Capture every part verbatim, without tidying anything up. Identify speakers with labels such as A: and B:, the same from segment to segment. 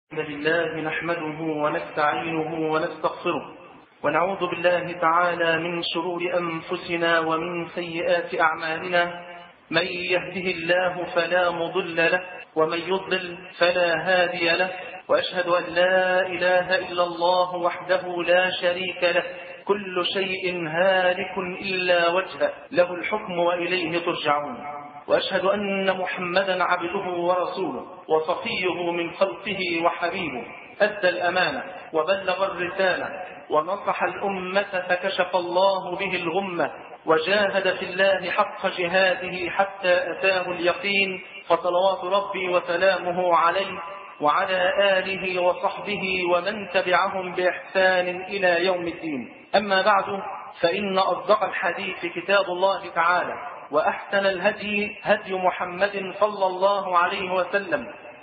A: الحمد لله نحمده ونستعينه ونستغفره ونعوذ بالله تعالى من شرور أنفسنا ومن سيئات أعمالنا. من يهده الله فلا مضل له ومن يضلل فلا هادي له، وأشهد أن لا إله إلا الله وحده لا شريك له، كل شيء هالك إلا وجهه، له الحكم وإليه ترجعون. وأشهد أن محمدا عبده ورسوله وصفيه من خلقه وحبيبه، أدى الأمانة وبلغ الرسالة ونصح الأمة فكشف الله به الغمة، وجاهد في الله حق جهاده حتى أتاه اليقين، فصلوات ربي وسلامه عليه وعلى آله وصحبه ومن تبعهم بإحسان إلى يوم الدين. أما بعد، فإن أصدق الحديث كتاب الله تعالى، وأحسن الهدي هدي محمد صلى الله عليه وسلم،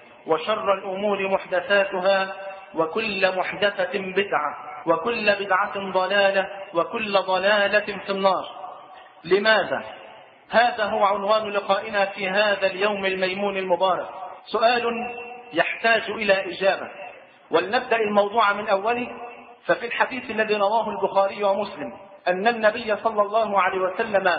A: وشر الأمور محدثاتها، وكل محدثة بدعة، وكل بدعة ضلالة، وكل ضلالة في النار. لماذا؟ هذا هو عنوان لقائنا في هذا اليوم الميمون المبارك. سؤال يحتاج إلى إجابة، ولنبدأ الموضوع من أوله. ففي الحديث الذي رواه البخاري ومسلم أن النبي صلى الله عليه وسلم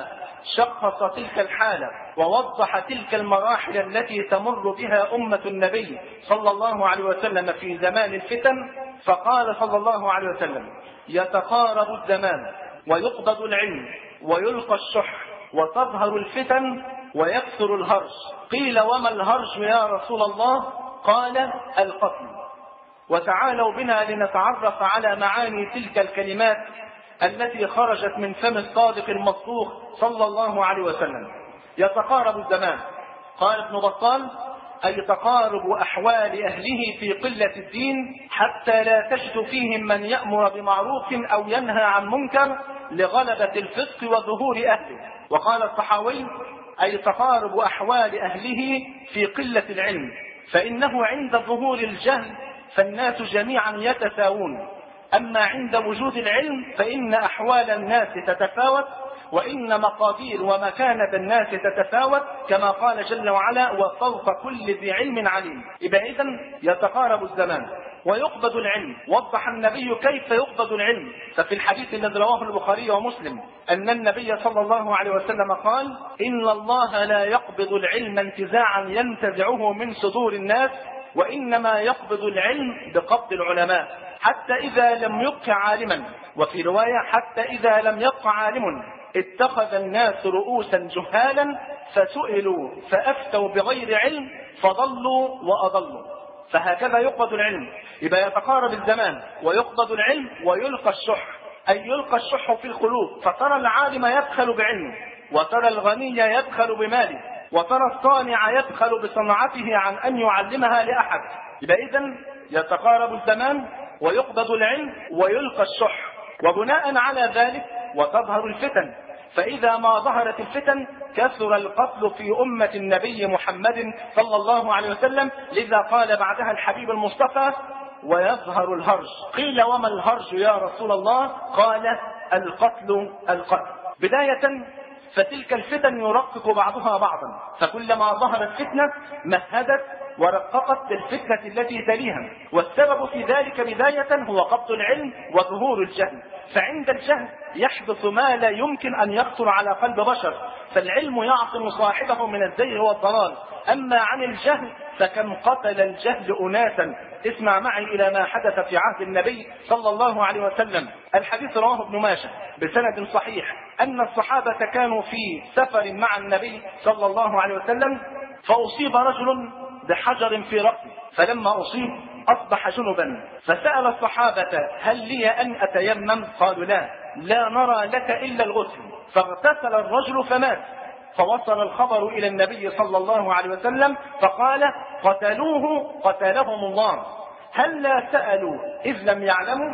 A: شخص تلك الحالة ووضح تلك المراحل التي تمر بها أمة النبي صلى الله عليه وسلم في زمان الفتن، فقال صلى الله عليه وسلم: يتقارب الزمان ويقبض العلم ويلقى الشح وتظهر الفتن ويكثر الهرج. قيل: وما الهرج يا رسول الله؟ قال: القتل. وتعالوا بنا لنتعرف على معاني تلك الكلمات التي خرجت من فم الصادق المصدوق صلى الله عليه وسلم. يتقارب الزمان، قال ابن بطال: أي تقارب أحوال أهله في قلة الدين، حتى لا تجد فيهم من يأمر بمعروف أو ينهى عن منكر لغلبة الفسق وظهور أهله. وقال الطحاوي: أي تقارب أحوال أهله في قلة العلم، فإنه عند ظهور الجهل فالناس جميعا يتساوون، أما عند وجود العلم فإن أحوال الناس تتفاوت، وإن مقادير ومكانة الناس تتفاوت، كما قال جل وعلا: وفوق كل ذي علم عليم. إذا إذن يتقارب الزمان ويقبض العلم. وضح النبي كيف يقبض العلم، ففي الحديث الذي رواه البخاري ومسلم أن النبي صلى الله عليه وسلم قال: إن الله لا يقبض العلم انتزاعا ينتزعه من صدور الناس، وإنما يقبض العلم بقبض العلماء، حتى إذا لم يبق عالما. وفي رواية: حتى إذا لم يبق عالم اتخذ الناس رؤوسا جهالا فسئلوا فأفتوا بغير علم فضلوا وأضلوا. فهكذا يقبض العلم. إذا يتقارب الزمان ويقبض العلم ويلقى الشح، أي يلقى الشح في القلوب، فترى العالم يبخل بعلمه، وترى الغني يبخل بماله، وترى الصانع يبخل بصنعته عن أن يعلمها لأحد. إذا إذن يتقارب الزمان ويقبض العلم ويلقى الشح، وبناء على ذلك وتظهر الفتن. فإذا ما ظهرت الفتن كثر القتل في أمة النبي محمد صلى الله عليه وسلم، لذا قال بعدها الحبيب المصطفى: ويظهر الهرج. قيل: وما الهرج يا رسول الله؟ قال: القتل القتل. بداية، فتلك الفتن يرقق بعضها بعضا، فكلما ظهرت فتنة مهدت ورققت الفتنة التي تليها. والسبب في ذلك بداية هو قبض العلم وظهور الجهل. فعند الجهل يحدث ما لا يمكن أن يخطر على قلب بشر، فالعلم يعصم صاحبه من الزيغ والضلال. أما عن الجهل فكم قتل الجهل أناسا. اسمع معي إلى ما حدث في عهد النبي صلى الله عليه وسلم. الحديث رواه ابن ماجه بسند صحيح أن الصحابة كانوا في سفر مع النبي صلى الله عليه وسلم، فأصيب رجل بحجر في رأسه، فلما أصيب أصبح جنبا، فسأل الصحابة: هل لي أن أتيمم؟ قالوا: لا لا نرى لك إلا الغسل. فاغتسل الرجل فمات. فوصل الخبر إلى النبي صلى الله عليه وسلم فقال: قتلوه قتلهم الله. هل لا سألوا إذ لم يعلموا؟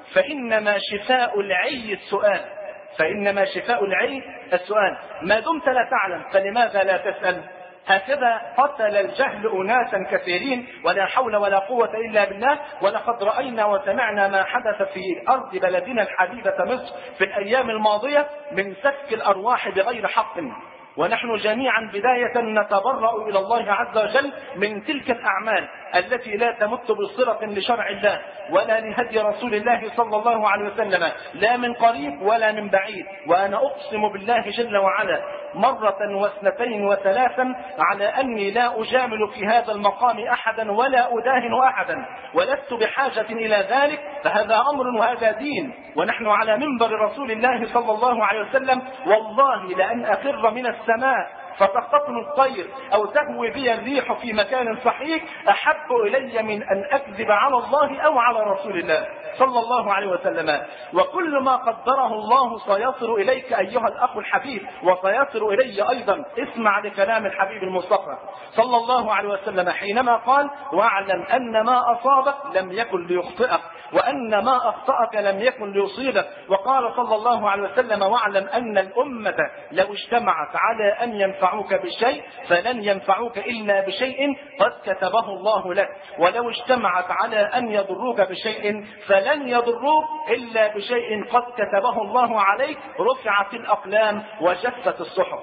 A: فإنما شفاء العي السؤال، فإنما شفاء العي السؤال. ما دمت لا تعلم فلماذا لا تسأل؟ هكذا قتل الجهل أناسا كثيرين، ولا حول ولا قوة إلا بالله. ولقد رأينا وسمعنا ما حدث في أرض بلدنا الحبيبة مصر في الأيام الماضية من سفك الأرواح بغير حق. ونحن جميعا بداية نتبرأ إلى الله عز وجل من تلك الأعمال التي لا تمت بصلة لشرع الله ولا لهدي رسول الله صلى الله عليه وسلم، لا من قريب ولا من بعيد. وأنا أقسم بالله جل وعلا مرة واثنتين وثلاثا على أني لا أجامل في هذا المقام أحدا ولا أداهن أحدا، ولست بحاجة إلى ذلك، فهذا أمر وهذا دين، ونحن على منبر رسول الله صلى الله عليه وسلم. والله لأن أخر من السماء فتخطفني الطير أو تهوي بي الريح في مكان صحيح أحب إلي من أن أكذب على الله أو على رسول الله صلى الله عليه وسلم. وكل ما قدره الله سيصل إليك أيها الأخ الحبيب، وسيصل إلي أيضا. اسمع لكلام الحبيب المصطفى صلى الله عليه وسلم حينما قال: واعلم أن ما أصابك لم يكن ليخطئك، وأن ما أخطأك لم يكن ليصيبك. وقال صلى الله عليه وسلم: واعلم أن الأمة لو اجتمعت على أن ينفعوك بشيء فلن ينفعوك إلا بشيء قد كتبه الله لك، ولو اجتمعت على أن يضروك بشيء فلن يضروك إلا بشيء قد كتبه الله عليك. رفعت الأقلام وجفت الصحف.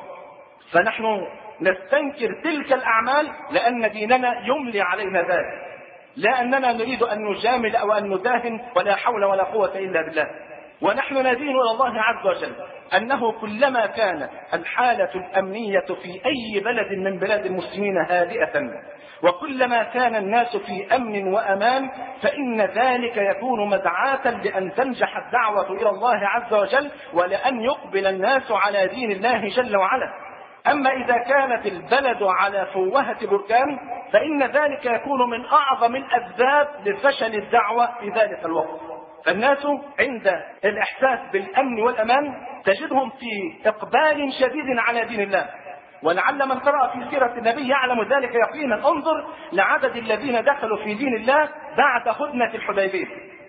A: فنحن نستنكر تلك الأعمال لأن ديننا يملي علينا ذلك، لا أننا نريد أن نجامل أو أن نداهن، ولا حول ولا قوة إلا بالله. ونحن ندين إلى الله عز وجل أنه كلما كان الحالة الأمنية في أي بلد من بلاد المسلمين هادئة، وكلما كان الناس في أمن وأمان، فإن ذلك يكون مدعاة لأن تنجح الدعوة إلى الله عز وجل، ولأن يقبل الناس على دين الله جل وعلا. أما إذا كانت البلد على فوهة بركان فإن ذلك يكون من أعظم الأسباب لفشل الدعوة في ذلك الوقت. فالناس عند الإحساس بالأمن والأمان تجدهم في إقبال شديد على دين الله، ولعل من قرأ في سيرة النبي يعلم ذلك يقينا. انظر لعدد الذين دخلوا في دين الله بعد هدنة الحديبية،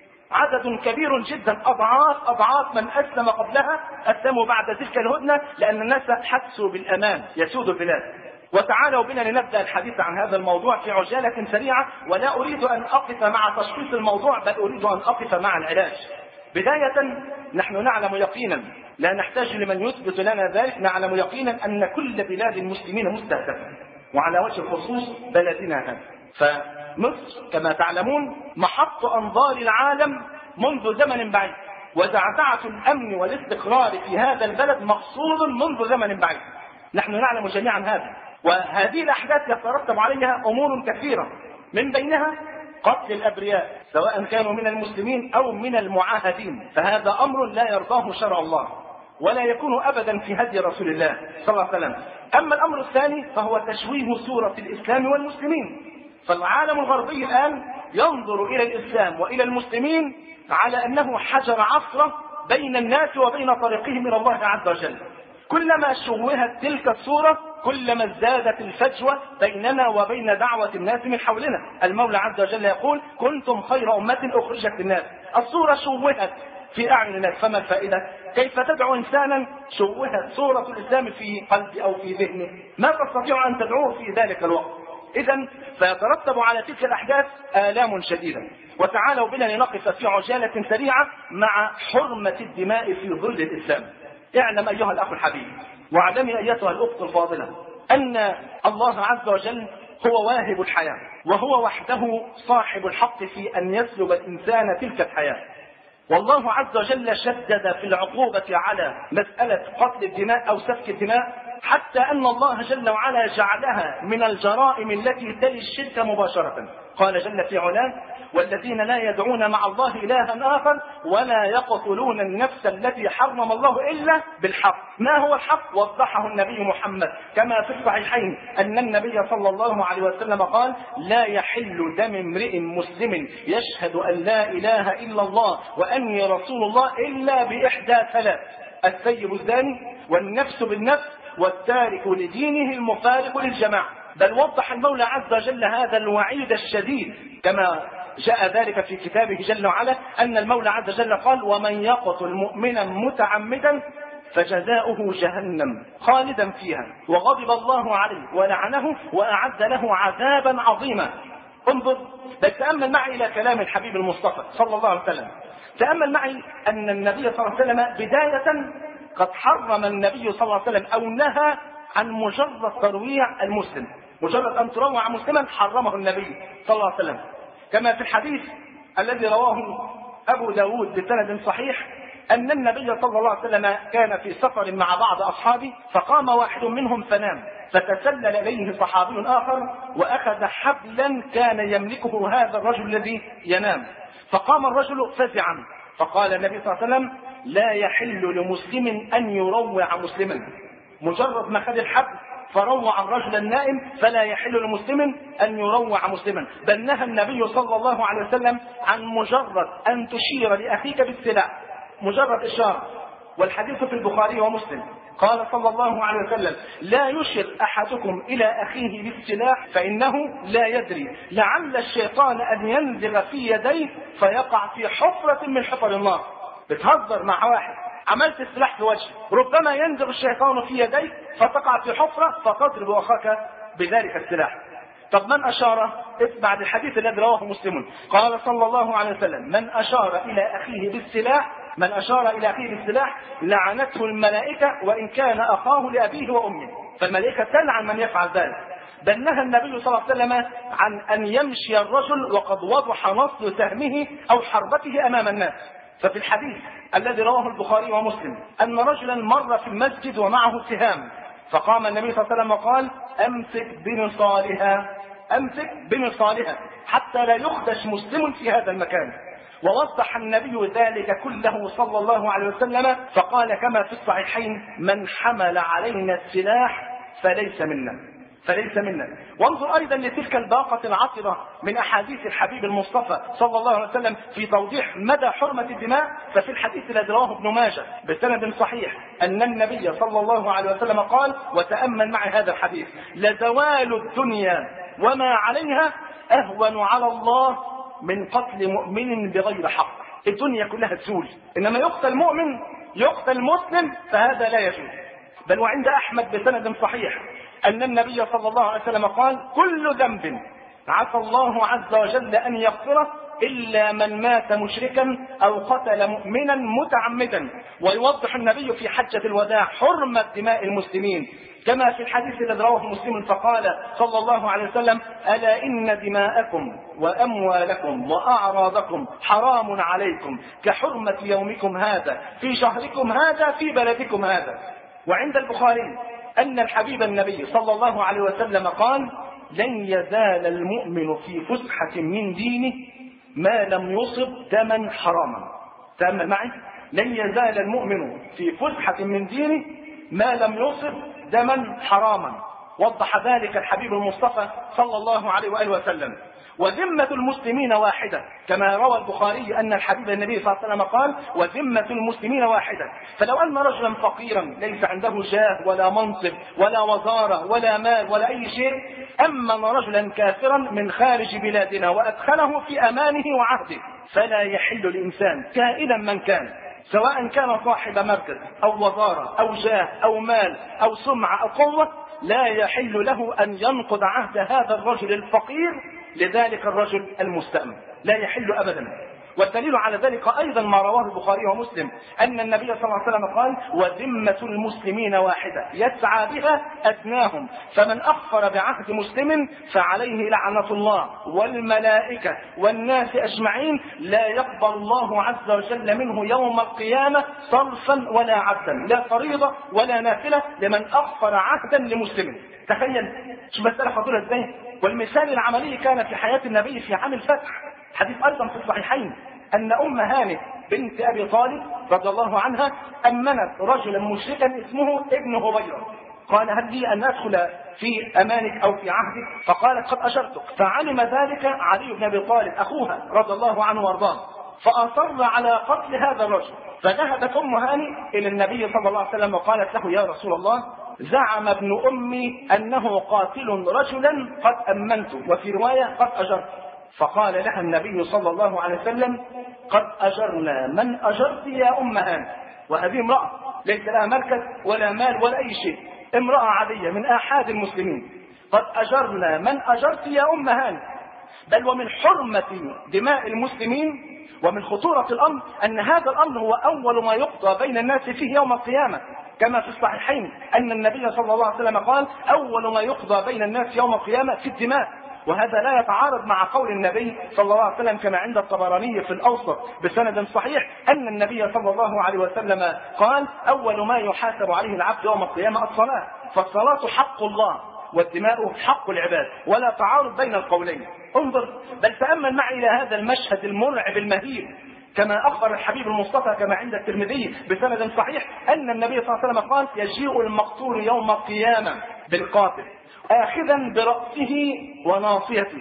A: عدد كبير جدا، أضعاف أضعاف من أسلم قبلها أسلموا بعد تلك الهدنة، لأن الناس حسوا بالأمان يسود البلاد. وتعالوا بنا لنبدأ الحديث عن هذا الموضوع في عجالة سريعة، ولا أريد أن أقف مع تشخيص الموضوع، بل أريد أن أقف مع العلاج. بداية نحن نعلم يقينا، لا نحتاج لمن يثبت لنا ذلك، نعلم يقينا أن كل بلاد المسلمين مستهدفة، وعلى وجه الخصوص بلدنا هذا. فمصر كما تعلمون محط أنظار العالم منذ زمن بعيد، وزعزعة الأمن والاستقرار في هذا البلد مقصود منذ زمن بعيد، نحن نعلم جميعا هذا. وهذه الأحداث يترتب عليها أمور كثيرة، من بينها قتل الأبرياء سواء كانوا من المسلمين أو من المعاهدين، فهذا أمر لا يرضاه شرع الله ولا يكون أبدا في هدي رسول الله صلى الله عليه وسلم. أما الأمر الثاني فهو تشويه صورة الإسلام والمسلمين. فالعالم الغربي الآن ينظر إلى الإسلام وإلى المسلمين على أنه حجر عصرة بين الناس وبين طريقهم إلى الله عز وجل. كلما شوهت تلك الصورة كلما ازدادت الفجوة بيننا وبين دعوة الناس من حولنا. المولى عز وجل يقول: كنتم خير أمة أخرجت للناس. الصورة شوهت في أعين الناس، فما الفائدة؟ كيف تدعو إنسانا شوهت صورة الإسلام في قلبه أو في ذهنه؟ ما تستطيع أن تدعوه في ذلك الوقت؟ إذن فيترتب على تلك الأحداث آلام شديدة. وتعالوا بنا لنقف في عجالة سريعة مع حرمة الدماء في ظل الإسلام. اعلم أيها الأخ الحبيب، واعلمي أيتها الأخت الفاضلة، أن الله عز وجل هو واهب الحياة، وهو وحده صاحب الحق في أن يسلب الإنسان تلك الحياة. والله عز وجل شدد في العقوبة على مسألة قتل الدماء أو سفك الدماء، حتى أن الله جل وعلا جعلها من الجرائم التي تلي الشرك مباشرة. قال جل في علاه: والذين لا يدعون مع الله إلها آخر ولا يقتلون النفس التي حرم الله إلا بالحق. ما هو الحق؟ وضحه النبي محمد كما في الصحيحين أن النبي صلى الله عليه وسلم قال: لا يحل دم امرئ مسلم يشهد أن لا إله إلا الله وأني رسول الله إلا بإحدى ثلاث: الثيب الزاني، والنفس بالنفس، والتارك لدينه المفارق للجماعة. بل وضح المولى عز وجل هذا الوعيد الشديد كما جاء ذلك في كتابه جل وعلا، أن المولى عز وجل قال: ومن يقتل مؤمنا متعمدا فجزاؤه جهنم خالدا فيها وغضب الله عليه ولعنه وأعد له عذابا عظيما. انظر، بل تأمل معي إلى كلام الحبيب المصطفى صلى الله عليه وسلم. تأمل معي أن النبي صلى الله عليه وسلم بداية قد حرم النبي صلى الله عليه وسلم أو نهى عن مجرد ترويع المسلم.
B: مجرد أن تروع مسلما حرمه النبي صلى الله عليه وسلم. كما في الحديث الذي رواه أبو داود بسند صحيح أن النبي صلى الله عليه وسلم كان في سفر مع بعض أصحابه، فقام واحد منهم فنام، فتسلل إليه صحابي آخر وأخذ حبلا كان يملكه هذا الرجل الذي ينام، فقام الرجل فزعا، فقال النبي صلى الله عليه وسلم: لا يحل لمسلم أن يروع مسلما. مجرد ما خد الحبل فروع الرجل النائم، فلا يحل لمسلم أن يروع مسلما، بل نهى النبي صلى الله عليه وسلم عن مجرد أن تشير لأخيك بالسلاح، مجرد إشارة. والحديث في البخاري ومسلم قال صلى الله عليه وسلم: لا يشر أحدكم إلى أخيه بالسلاح فإنه لا يدري لعل الشيطان أن ينزغ في يديه فيقع في حفرة من حفر النار. بتهزر مع واحد، عملت السلاح في وجهه، ربما ينزغ الشيطان في يديك فتقع في حفرة فتضرب أخاك بذلك السلاح. طب من أشار؟ اسمع الحديث الذي رواه مسلم، قال صلى الله عليه وسلم: من أشار إلى أخيه بالسلاح من أشار إلى أخيه بالسلاح لعنته الملائكة وإن كان أخاه لأبيه وأمه. فالملائكة تلعن من يفعل ذلك. بل نهى النبي صلى الله عليه وسلم عن أن يمشي الرجل وقد وضح نصل سهمه أو حربته أمام الناس. ففي الحديث الذي رواه البخاري ومسلم أن رجلا مر في المسجد ومعه سهام، فقام النبي صلى الله عليه وسلم وقال: أمسك بنصالها أمسك بنصالها حتى لا يخدش مسلم في هذا المكان. ووضح النبي ذلك كله صلى الله عليه وسلم، فقال كما في الصحيحين: من حمل علينا السلاح فليس منا فليس منا. وانظر أيضا لتلك الباقة العطرة من أحاديث الحبيب المصطفى صلى الله عليه وسلم في توضيح مدى حرمة الدماء. ففي الحديث الذي رواه ابن ماجه بسند صحيح أن النبي صلى الله عليه وسلم قال، وتأمل معي هذا الحديث: لزوال الدنيا وما عليها أهون على الله من قتل مؤمن بغير حق. الدنيا كلها تزول، إنما يقتل مؤمن يقتل مسلم فهذا لا يجوز. بل وعند أحمد بسند صحيح أن النبي صلى الله عليه وسلم قال: كل ذنب عسى الله عز وجل أن يغفره إلا من مات مشركا أو قتل مؤمنا متعمدا. ويوضح النبي في حجة الوداع حرمة دماء المسلمين كما في الحديث الذي رواه مسلم، فقال صلى الله عليه وسلم: ألا إن دماءكم وأموالكم وأعراضكم حرام عليكم كحرمة يومكم هذا في شهركم هذا في بلدكم هذا. وعند البخاري أن الحبيب النبي صلى الله عليه وسلم قال: لن يزال المؤمن في فسحة من دينه ما لم يصب دما حراما. تأمل معي: لن يزال المؤمن في فسحة من دينه ما لم يصب دما حراما. وضح ذلك الحبيب المصطفى صلى الله عليه وآله وسلم. وذمة المسلمين واحدة كما روى البخاري أن الحبيب النبي صلى الله عليه وسلم قال: وذمة المسلمين واحدة. فلو أن رجلا فقيرا ليس عنده جاه ولا منصب ولا وزارة ولا مال ولا أي شيء أمن رجلا كافرا من خارج بلادنا وأدخله في أمانه وعهده، فلا يحل لإنسان كائنا من كان، سواء كان صاحب مركز أو وزارة أو جاه أو مال أو سمعة أو قوة، لا يحل له أن ينقض عهد هذا الرجل الفقير لذلك الرجل المستأمن، لا يحل أبدا. والدليل على ذلك أيضا ما رواه البخاري ومسلم أن النبي صلى الله عليه وسلم قال: وذمة المسلمين واحدة يسعى بها أدناهم، فمن أخفر بعهد مسلم فعليه لعنة الله والملائكة والناس أجمعين، لا يقبل الله عز وجل منه يوم القيامة صرفا ولا عبدا، لا فريضة ولا نافلة لمن أخفر عهدا لمسلم. تخيل شو مسألة خطيرة ازاي. والمثال العملي كان في حياة النبي في عام الفتح. حديث أيضا في الصحيحين أن أم هانئ بنت أبي طالب رضي الله عنها أمنت رجلا مشركا اسمه ابن هبيرة. قال: هل لي أن أدخل في أمانك أو في عهدك؟ فقالت: قد أجرتك. فعلم ذلك علي بن أبي طالب أخوها رضي الله عنه وارضاه، فأصر على قتل هذا الرجل. فذهبت أم هانئ إلى النبي صلى الله عليه وسلم وقالت له: يا رسول الله، زعم ابن أمي أنه قاتل رجلا قد أمنته، وفي رواية قد أجرت. فقال لها النبي صلى الله عليه وسلم: قد أجرنا من أجرت يا أم هانئ. وهذه امرأة ليس لها مركز ولا مال ولا أي شيء، امرأة عادية من آحاد المسلمين. قد أجرنا من أجرت يا أم هانئ. بل ومن حرمة دماء المسلمين ومن خطورة الأمر أن هذا الأمر هو أول ما يقضى بين الناس فيه يوم القيامة. كما في الصحيحين أن النبي صلى الله عليه وسلم قال أول ما يقضى بين الناس يوم القيامة في الدماء، وهذا لا يتعارض مع قول النبي صلى الله عليه وسلم كما عند الطبراني في الأوسط بسند صحيح أن النبي صلى الله عليه وسلم قال أول ما يحاسب عليه العبد يوم القيامة الصلاة، فالصلاة حق الله والدماء حق العباد، ولا تعارض بين القولين. انظر بل تأمل معي إلى هذا المشهد المرعب المهيب، كما أخبر الحبيب المصطفى كما عند الترمذي بسند صحيح أن النبي صلى الله عليه وسلم قال يجيء المقتول يوم القيامة بالقاتل آخذا برأسه وناصيته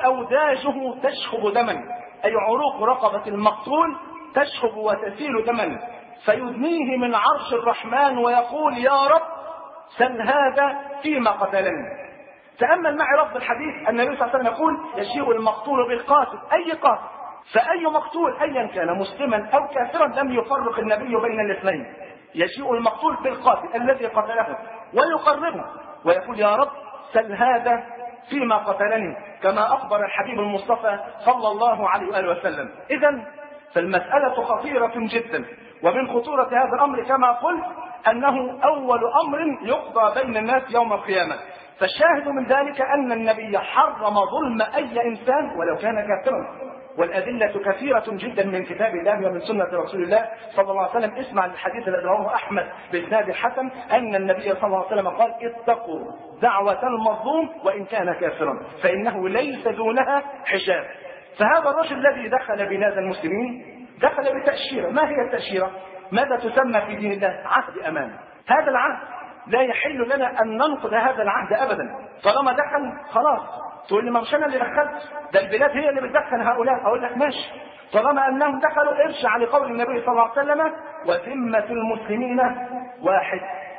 B: وأوداجه تشخب دما، أي عروق رقبة المقتول تشخب وتسيل دما، فيدنيه من عرش الرحمن ويقول يا رب سل هذا فيما قتلني. تأمل معي رفض الحديث، النبي صلى الله عليه وسلم يقول يجيء المقتول بالقاتل، أي قاتل، فأي مقتول أيا كان مسلما أو كافرا لم يفرق النبي بين الاثنين، يجيء المقتول بالقاتل الذي قتله ويقربه ويقول يا رب سل هذا فيما قتلني، كما أخبر الحبيب المصطفى صلى الله عليه وآله وسلم. إذن فالمسألة خطيرة جدا، ومن خطورة هذا الأمر كما قلت أنه أول أمر يقضى بين الناس يوم القيامة. فالشاهد من ذلك أن النبي حرم ظلم أي إنسان ولو كان كافرا، والأدلة كثيرة جدا من كتاب الله ومن سنة رسول الله صلى الله عليه وسلم. اسمع الحديث الذي رواه أحمد بإسناد حسن أن النبي صلى الله عليه وسلم قال اتقوا دعوة المظلوم وإن كان كافرا فإنه ليس دونها حجاب. فهذا الرجل الذي دخل بلاد المسلمين دخل بتأشيرة. ما هي التأشيرة؟ ماذا تسمى في دين الله؟ عهد أمان. هذا العهد لا يحل لنا أن ننقض هذا العهد أبدا. طالما دخل خلاص. تقول لي ما مش أنا اللي دخلت، ده البلاد هي اللي بتدخل هؤلاء. أقول لك ماشي، طالما أنهم دخلوا ارجع لقول النبي صلى الله عليه وسلم وذمة المسلمين واحد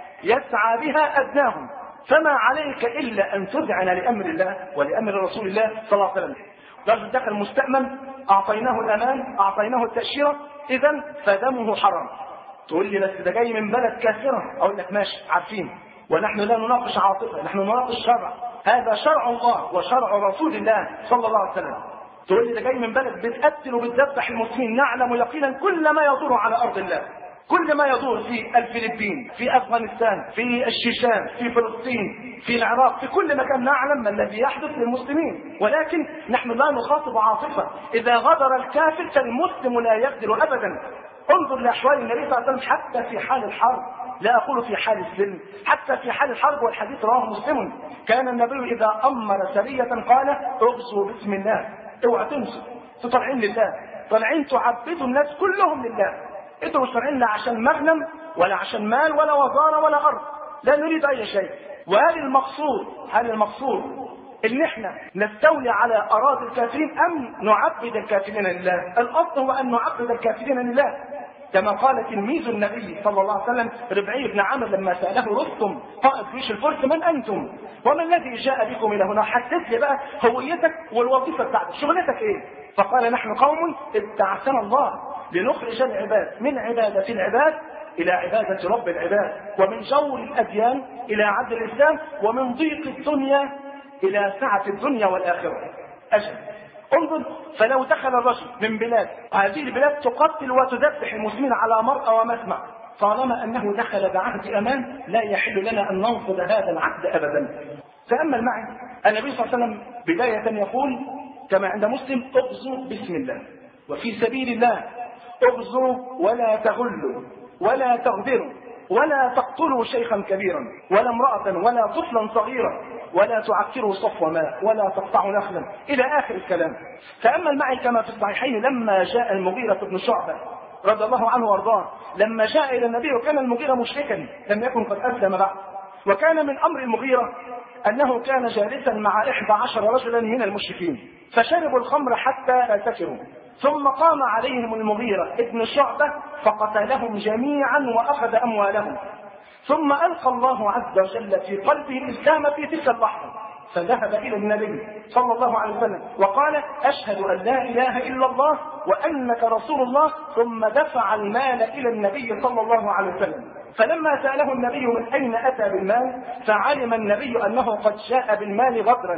B: يسعى بها أدناهم، فما عليك إلا أن تذعن لأمر الله ولأمر رسول الله صلى الله عليه وسلم. رجل دخل مستأمن أعطيناه الأمان أعطيناه التأشيرة، إذن فدمه حرام. تقول لي بس ده جاي من بلد كافرة. أقول لك ماشي عارفين، ونحن لا نناقش عاطفة، نحن نناقش شرع. هذا شرع الله وشرع رسول الله صلى الله عليه وسلم. تقول لي ده جاي من بلد بتقتل وبتذبح المسلمين. نعلم يقينا كل ما يدور على أرض الله، كل ما يدور في الفلبين، في أفغانستان، في الشيشان، في فلسطين، في العراق، في كل مكان نعلم ما الذي يحدث للمسلمين، ولكن نحن لا نخاطب عاطفة. إذا غدر الكافر فالمسلم لا يغدر أبدا. انظر لأحوال النبي صلى الله عليه وسلم حتى في حال الحرب، لا أقول في حال السلم، حتى في حال الحرب، والحديث رواه مسلم. كان النبي إذا أمر سرية قال اغزوا بسم الله، اوعى تنسوا، تطلعين لله، طالعين تعبدوا الناس كلهم لله. انتوا مش طالعين لا عشان مغنم ولا عشان مال ولا وزارة ولا أرض، لا نريد أي شيء. وهل المقصود هل المقصود ان احنا نستولي على اراضي الكافرين ام نعبد الكافرين لله؟ الاصل هو ان نعبد الكافرين لله، كما قال تلميذ النبي صلى الله عليه وسلم ربعي بن عامر لما سأله رستم قائد جيش الفرس من أنتم وما الذي جاء بكم إلى هنا؟ حدث لي بقى هويتك والوظيفة بتاعتك، شغلتك إيه؟ فقال نحن قوم ابتعثنا الله لنخرج العباد من عبادة العباد إلى عبادة رب العباد، ومن جور الأديان إلى عدل الإسلام، ومن ضيق الدنيا إلى سعة الدنيا والآخرة. أجل انظر، فلو دخل الرجل من بلاد هذه البلاد تقتل وتذبح المسلمين على مرأى ومسمع، طالما أنه دخل بعهد أمان لا يحل لنا أن ننقض هذا العهد أبدا. تأمل معي النبي صلى الله عليه وسلم بداية يقول كما عند مسلم اغزوا بسم الله وفي سبيل الله، اغزوا ولا تغلوا ولا تغدروا ولا تقتلوا شيخا كبيرا ولا امرأة ولا طفلا صغيرا ولا تعكروا صفو ماء ولا تقطعوا نخلا إلى آخر الكلام. تأمل معي كما في الصحيحين لما جاء المغيرة بن شعبة رضي الله عنه وارضاه، لما جاء إلى النبي وكان المغيرة مشركا لم يكن قد أسلم بعد، وكان من أمر المغيرة أنه كان جالسا مع إحدى عشر رجلا من المشركين فشربوا الخمر حتى سكروا، ثم قام عليهم المغيرة ابن شعبة فقتلهم جميعا وأخذ أموالهم، ثم ألقى الله عز وجل في قلبه الإسلام في تلك اللحظة، فذهب إلى النبي صلى الله عليه وسلم وقال أشهد أن لا إله إلا الله وأنك رسول الله، ثم دفع المال إلى النبي صلى الله عليه وسلم. فلما سأله النبي من أين أتى بالمال فعلم النبي أنه قد جاء بالمال غدرا،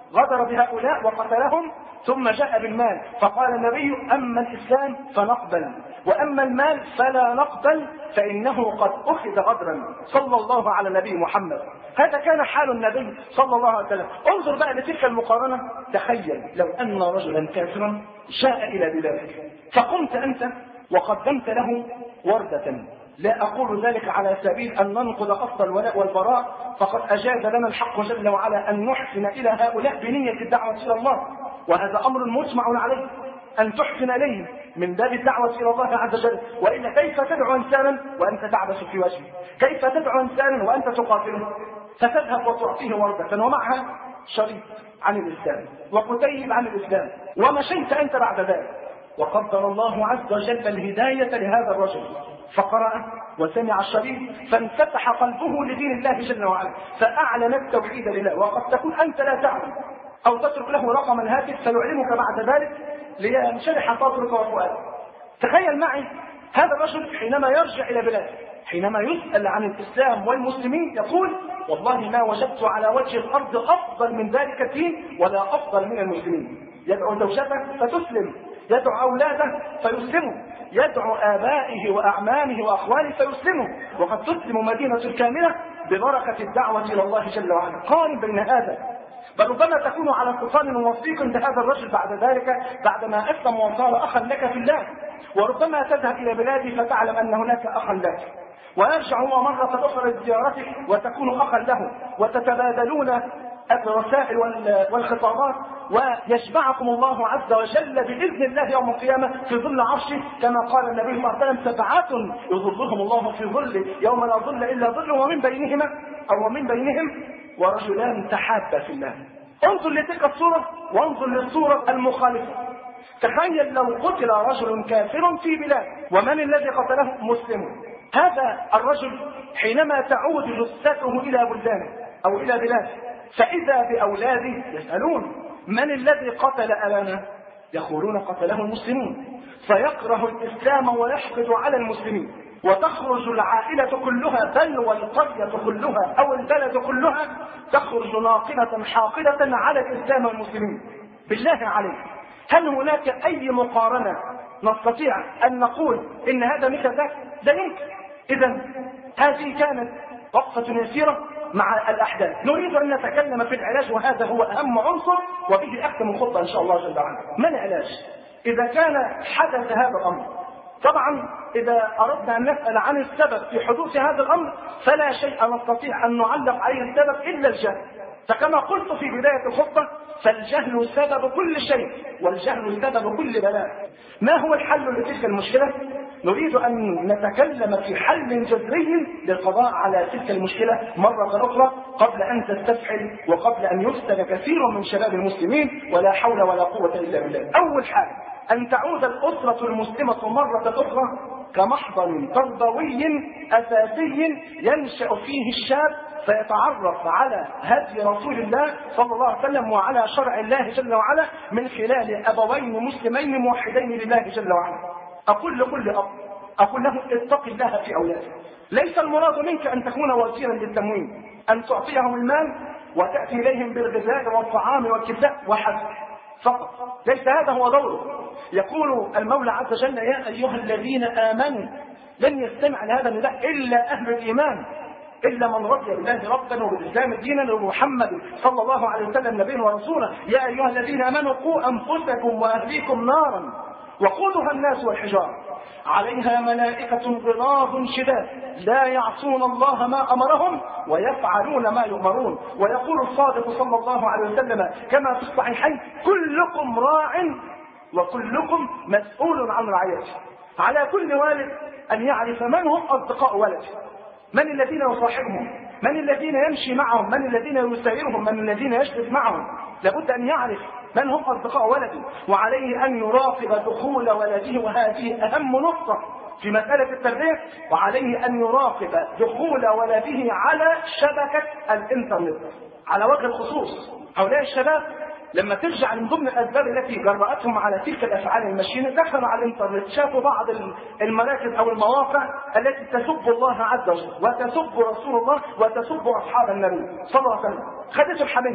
B: غدر بهؤلاء وقتلهم ثم جاء بالمال، فقال النبي أما الإسلام فنقبل وأما المال فلا نقبل فإنه قد أخذ غدرا. صلى الله على النبي محمد. هذا كان حال النبي صلى الله عليه وسلم. انظر بقى لتلك المقارنة. تخيل لو أن رجلا كافرا جاء إلى بلادك فقمت أنت وقدمت له وردة، لا أقول ذلك على سبيل أن ننقض أصل الولاء والبراء، فقد أجاز لنا الحق جل وعلا أن نحسن إلى هؤلاء بنية الدعوة إلى الله، وهذا أمر مجمع عليه أن تحسن إليهم من باب الدعوة إلى الله عز وجل. وإلا كيف تدعو إنسانا وأنت تعبس في وجهه؟ كيف تدعو إنسانا وأنت تقاتله؟ فتذهب وتعطيه وردة ومعها شريط عن الإسلام وكتيب عن الإسلام، ومشيت أنت بعد ذلك، وقدر الله عز وجل الهداية لهذا الرجل فقرأ وسمع الشريط فانفتح قلبه لدين الله جل وعلا، فأعلن التوحيد لله. وقد تكون أنت لا تعلم أو تترك له رقم الهاتف فيعلمك بعد ذلك لينشرح صدرك وفؤادك. تخيل معي هذا الرجل حينما يرجع إلى بلاده، حينما يسأل عن الإسلام والمسلمين يقول والله ما وجدت على وجه الأرض أفضل من ذلك الدين ولا أفضل من المسلمين. يدعو زوجته فتسلم، يدعو أولاده فيسلموا، يدعو آبائه وأعمامه وأخوانه فيسلموا، وقد تسلم مدينة كاملة ببركة الدعوة إلى الله جل وعلا. قارن بين هذا، بل ربما تكون على اتصال وثيق بهذا الرجل بعد ذلك بعدما أسلم وصار أخا لك في الله، وربما تذهب إلى بلاده فتعلم أن هناك أخا لك، ويرجع هو مرة أخرى لزيارتك وتكون أخا له، وتتبادلون الرسائل والخطابات، ويجمعكم الله عز وجل بإذن الله يوم القيامة في ظل عرشه، كما قال النبي صلى الله عليه وسلم سبعة يظلهم الله في ظله يوم لا ظل إلا ظله، ومن بينهما أو من بينهم ورجلان تحابا في الله. انظر لتلك الصورة وانظر للصورة المخالفة. تخيل لو قتل رجل كافر في بلاد، ومن الذي قتله؟ مسلم. هذا الرجل حينما تعود جثته إلى بلدانه أو إلى بلاده فإذا بأولاده يسألون من الذي قتل أبانا؟ يقولون قتله المسلمون، فيكره الإسلام ويحقد على المسلمين، وتخرج العائلة كلها بل والقرية كلها أو البلد كلها تخرج ناقمة حاقدة على الإسلام والمسلمين. بالله عليك هل هناك أي مقارنة نستطيع أن نقول إن هذا مثل ذاك؟ لا يمكن. إذا هذه كانت وقفة يسيرة مع الأحداث. نريد أن نتكلم في العلاج، وهذا هو أهم عنصر وبه أختم الخطة إن شاء الله جل وعلا. ما العلاج إذا كان حدث هذا الأمر؟ طبعا إذا أردنا أن نسأل عن السبب في حدوث هذا الأمر فلا شيء نستطيع أن نعلق عليه السبب إلا الجهل. فكما قلت في بداية الخطة فالجهل سبب كل شيء والجهل سبب كل بلاء. ما هو الحل لتلك المشكلة؟ نريد أن نتكلم في حل جذري للقضاء على تلك المشكلة مرة أخرى قبل أن تستفحل وقبل أن يفتن كثير من شباب المسلمين، ولا حول ولا قوة إلا بالله. أول حاجة أن تعود الأسرة المسلمة مرة أخرى كمحضن تربوي أساسي ينشأ فيه الشاب فيتعرف على هدي رسول الله صلى الله عليه وسلم وعلى شرع الله جل وعلا من خلال أبوين مسلمين موحدين لله جل وعلا. أقول لكل أب، أقول له اتق الله في أولادك. ليس المراد منك أن تكون وزيرا للتموين، أن تعطيهم المال وتأتي إليهم بالغذاء والطعام والكساء وحسب فقط، ليس هذا هو دوره. يقول المولى عز وجل يا أيها الذين آمنوا لن يستمع لهذا النداء إلا أهل الإيمان، إلا من رضي بالله ربا وبالإسلام دينا ومحمد صلى الله عليه وسلم نبيا ورسولا. يا أيها الذين آمنوا قوا أنفسكم وأهليكم نارا وقودها الناس والحجارة عليها ملائكة غلاظ شداد لا يعصون الله ما أمرهم ويفعلون ما يؤمرون. ويقول الصادق صلى الله عليه وسلم كما في الصحيحين كلكم راع وكلكم مسؤول عن رعيته. على كل والد أن يعرف من هم أصدقاء ولده، من الذين يصاحبهم، من الذين يمشي معهم، من الذين يسيرهم، من الذين يجلس معهم. لابد أن يعرف من هم أصدقاء ولده، وعليه أن يراقب دخول ولده، وهذه أهم نقطة في مسألة التربية، وعليه أن يراقب دخول ولده على شبكة الإنترنت على وجه الخصوص. هؤلاء الشباب لما ترجع من ضمن الأسباب التي جرأتهم على تلك الأفعال المشينة دخلوا على الإنترنت، شافوا بعض المراكز أو المواقع التي تسب الله عز وجل وتسب رسول الله وتسب أصحاب النبي صلى الله عليه وسلم، خدتهم حمية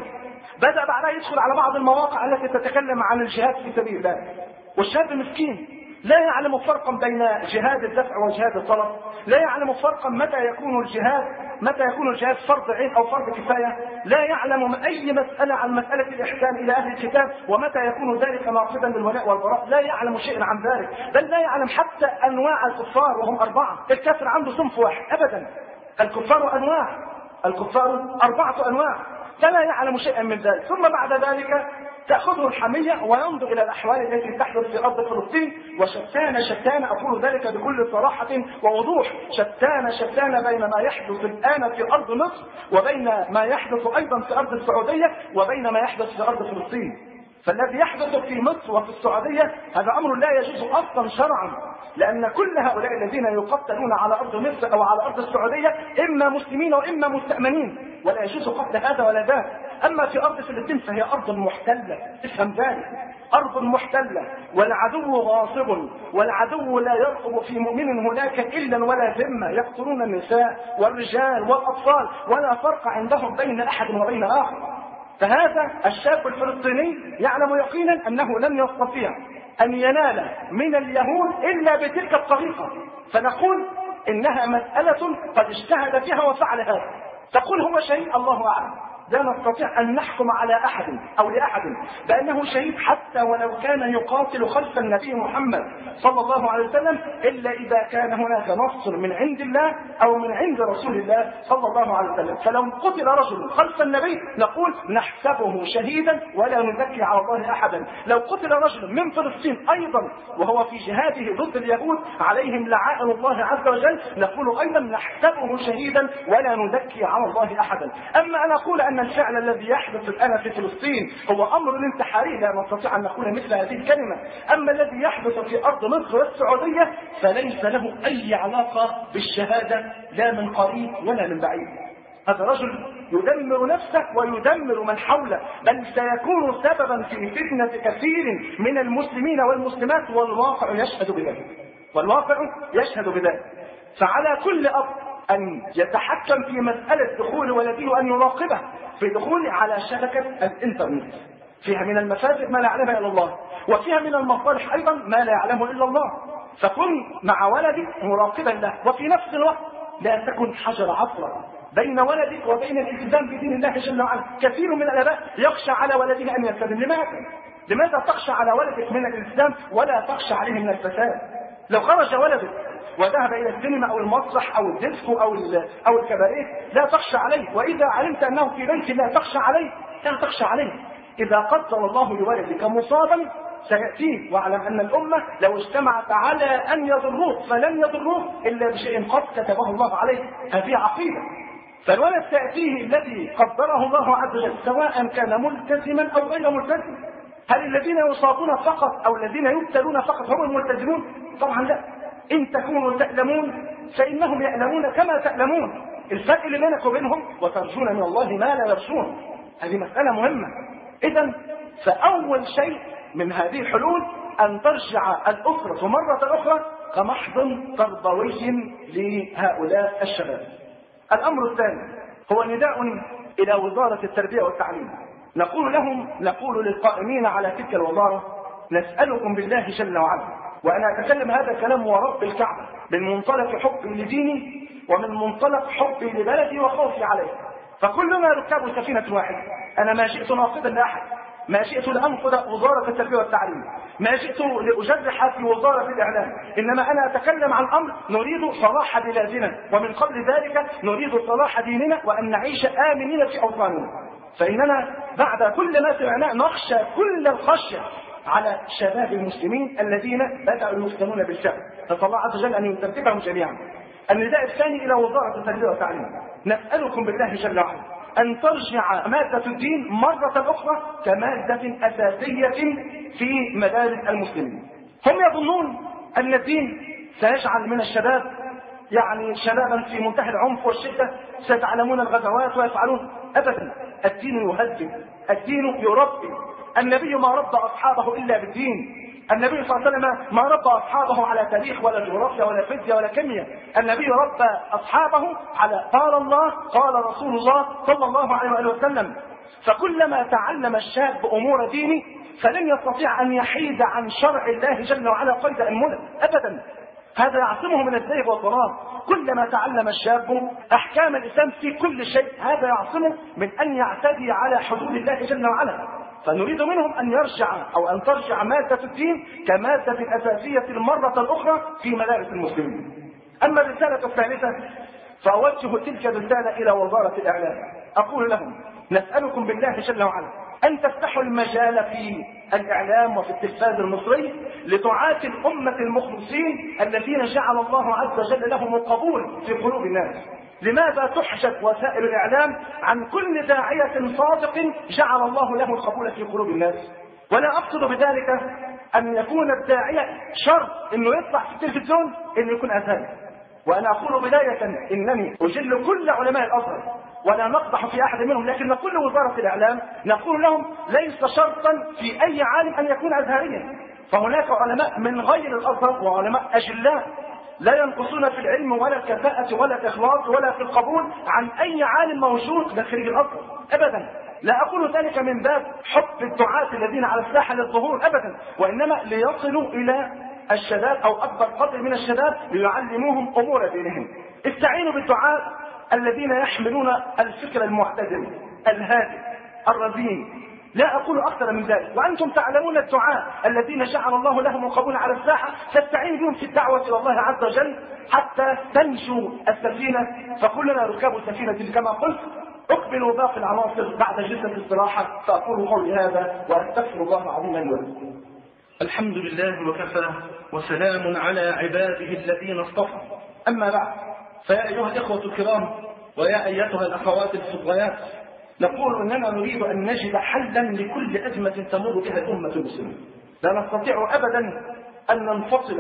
B: بدأ بعدها يدخل على بعض المواقع التي تتكلم عن الجهاد في سبيل الله، والشاب مسكين لا يعلم فرقا بين جهاد الدفع وجهاد الطلب، لا يعلم فرقا متى يكون الجهاد متى يكون الجهاد فرض عين او فرض كفايه، لا يعلم اي مساله عن مساله الاحسان الى اهل الكتاب ومتى يكون ذلك ناقضا للولاء والبراء، لا يعلم شيئا عن ذلك، بل لا يعلم حتى انواع الكفار وهم اربعه، الكافر عنده صنف واحد ابدا، الكفار انواع، الكفار اربعه انواع، فلا يعلم شيئا من ذلك. ثم بعد ذلك تأخذه الحمية وينظر إلى الأحوال التي تحدث في أرض فلسطين، وشتان شتان، أقول ذلك بكل صراحة ووضوح، شتان شتان بين ما يحدث الآن في أرض مصر وبين ما يحدث أيضا في أرض السعودية وبين ما يحدث في أرض فلسطين. فالذي يحدث في مصر وفي السعودية هذا أمر لا يجوز أصلا شرعا، لأن كل هؤلاء الذين يقتلون على أرض مصر أو على أرض السعودية إما مسلمين وإما مستأمنين، ولا يجوز قتل هذا ولا ذاك. أما في أرض فلسطين فهي أرض محتلة، افهم ذلك، أرض محتلة والعدو غاصب، والعدو لا يرقب في مؤمن هناك إلا ولا ذمة، يقتلون النساء والرجال والأطفال ولا فرق عندهم بين أحد وبين آخر. فهذا الشاب الفلسطيني يعلم يقينا أنه لن يستطيع أن ينال من اليهود إلا بتلك الطريقة، فنقول إنها مسألة قد اجتهد فيها وفعل هذا. تقول هو شهيد، الله أعلم، لا نستطيع أن نحكم على أحد أو لأحد بأنه شهيد حتى ولو كان يقاتل خلف النبي محمد صلى الله عليه وسلم، إلا إذا كان هناك نصر من عند الله أو من عند رسول الله صلى الله عليه وسلم. فلو قتل رجل خلف النبي نقول نحسبه شهيدا ولا نزكي على الله أحدا. لو قتل رجل من فلسطين أيضا وهو في جهاده ضد اليهود عليهم لعائن الله عز وجل نقول أيضا نحسبه شهيدا ولا نزكي على الله أحدا. أما أنا أقول أن الفعل الذي يحدث الآن في فلسطين هو أمر انتحاري لا نستطيع أن نقول مثل هذه الكلمة، أما الذي يحدث في أرض مصر والسعودية فليس له أي علاقة بالشهادة لا من قريب ولا من بعيد. هذا رجل يدمر نفسه ويدمر من حوله، بل سيكون سببا في فتنة كثير من المسلمين والمسلمات، والواقع يشهد بذلك، والواقع يشهد بذلك. فعلى كل أب أن يتحكم في مسألة دخول ولده وأن يراقبه في دخوله على شبكة الإنترنت، فيها من المفاسد ما لا يعلمها إلا الله، وفيها من المصالح أيضا ما لا يعلمه إلا الله. فكن مع ولدك مراقبا له، وفي نفس الوقت لا تكن حجر عثرة بين ولدك وبين الالتزام بدين الله جل وعلا. كثير من الآباء يخشى على ولده أن يلتزم. لماذا؟ لماذا تخشى على ولدك من الالتزام ولا تخشى عليه من الفساد؟ لو خرج ولدك وذهب إلى السينما أو المسرح أو الديسكو أو أو الكباريه لا تخشى عليه، وإذا علمت أنه في بيت لا تخشى عليه لا تخشى عليه. إذا قدر الله لولدك مصابا سيأتيه، واعلم أن الأمة لو اجتمعت على أن يضروه فلن يضروه إلا بشيء قد كتبه الله عليه. هذه عقيدة. فالولد سيأتيه الذي قدره الله عز وجل سواء كان ملتزما أو غير ملتزم. هل الذين يصابون فقط أو الذين يبتلون فقط هم الملتزمون؟ طبعا لا. إن تكونوا تألمون فإنهم يألمون كما تألمون. الفرق اللي بينك وبينهم وترجون من الله ما لا يرجون. هذه مسألة مهمة. إذن فأول شيء من هذه الحلول أن ترجع الأسرة مرة أخرى كمحضن تربوي لهؤلاء الشباب. الأمر الثاني هو نداء إلى وزارة التربية والتعليم. نقول لهم نقول للقائمين على تلك الوزارة نسألكم بالله جل وعلا، وأنا أتكلم هذا الكلام ورب الكعبة من منطلق حبي لديني ومن منطلق حبي لبلدي وخوفي عليه. فكلنا ركاب سفينة واحدة. أنا ما جئت ناقدا لأحد، ما جئت لأنقذ وزارة التربية والتعليم، ما جئت لأجرح في وزارة الإعلام، إنما أنا أتكلم عن أمر نريد صلاح بلادنا، ومن قبل ذلك نريد صلاح ديننا وأن نعيش آمنين في أوطاننا. فإننا بعد كل ما سمعناه نخشى كل الخشية على شباب المسلمين الذين بدأوا يفتنون بالشعب، فصلى الله عز وجل أن يترتبهم جميعا. النداء الثاني إلى وزارة التربية والتعليم، نسألكم بالله جل وعلا أن ترجع مادة الدين مرة أخرى كمادة أساسية في مدارس المسلمين. هم يظنون أن الدين سيجعل من الشباب يعني شبابا في منتهى العنف والشدة سيتعلمون الغزوات ويفعلون. أبدا، الدين يهذب، الدين يربي. النبي ما ربى أصحابه إلا بالدين. النبي صلى الله عليه وسلم ما ربى أصحابه على تاريخ ولا جغرافيا ولا فيزياء ولا كيمياء. النبي ربى أصحابه على قال الله قال رسول الله صلى الله عليه وسلم. فكلما تعلم الشاب أمور دينه فلن يستطيع أن يحيد عن شرع الله جل وعلا قيد أنملة أبدا. هذا يعصمه من الزيغ والضلال. كلما تعلم الشاب أحكام الإسلام في كل شيء هذا يعصمه من أن يعتدي على حدود الله جل وعلا. فنريد منهم أن يرجع أو أن ترجع مادة الدين كمادة أساسية المرة الأخرى في مدارس المسلمين. أما الرسالة الثالثة فأوجه تلك الرسالة إلى وزارة الإعلام، أقول لهم نسألكم بالله جل وعلا أن تفتحوا المجال في الإعلام وفي التلفاز المصري لدعاة الأمة المخلصين الذين جعل الله عز وجل لهم القبول في قلوب الناس. لماذا تحجب وسائل الإعلام عن كل داعية صادق جعل الله له القبول في قلوب الناس؟ ولا أقصد بذلك أن يكون الداعية شرط أنه يطلع في التلفزيون أنه يكون أزهري. وأنا أقول بداية إنني أجل كل علماء الأزهر ولا نقدح في أحد منهم، لكن نقول لوزارة الإعلام نقول لهم ليس شرطا في أي عالم أن يكون أزهريا، فهناك علماء من غير الأزهر وعلماء أجلاء لا ينقصون في العلم ولا الكفاءة ولا الإخلاص ولا في القبول عن أي عالم موجود من خارج الأزهر أبدا. لا أقول ذلك من باب حب الدعاة الذين على الساحة للظهور أبدا، وإنما ليصلوا إلى الشباب أو أكبر قدر من الشباب ليعلموهم أمور دينهم. استعينوا بالدعاة الذين يحملون الفكر المعتدل الهادئ الرزين، لا أقول أكثر من ذلك. وأنتم تعلمون الدعاء الذين جعل الله لهم القبول على الساحة، فاستعينوا بهم في الدعوة إلى الله عز وجل حتى تنجو السفينة، فكلنا ركاب السفينة كما قلت. اقبلوا باقي العناصر بعد جلسة الاستراحة. فأقول قولي هذا وأستغفر الله العظيم لي ولكم.
A: الحمد لله وكفى وسلام على عباده الذين اصطفى.
B: أما بعد، فيا أيها الإخوة الكرام ويا أيتها الأخوات الفضليات، نقول أننا نريد أن نجد حلا لكل أزمة تمر بها الأمة المسلمة. لا نستطيع أبدا أن ننفصل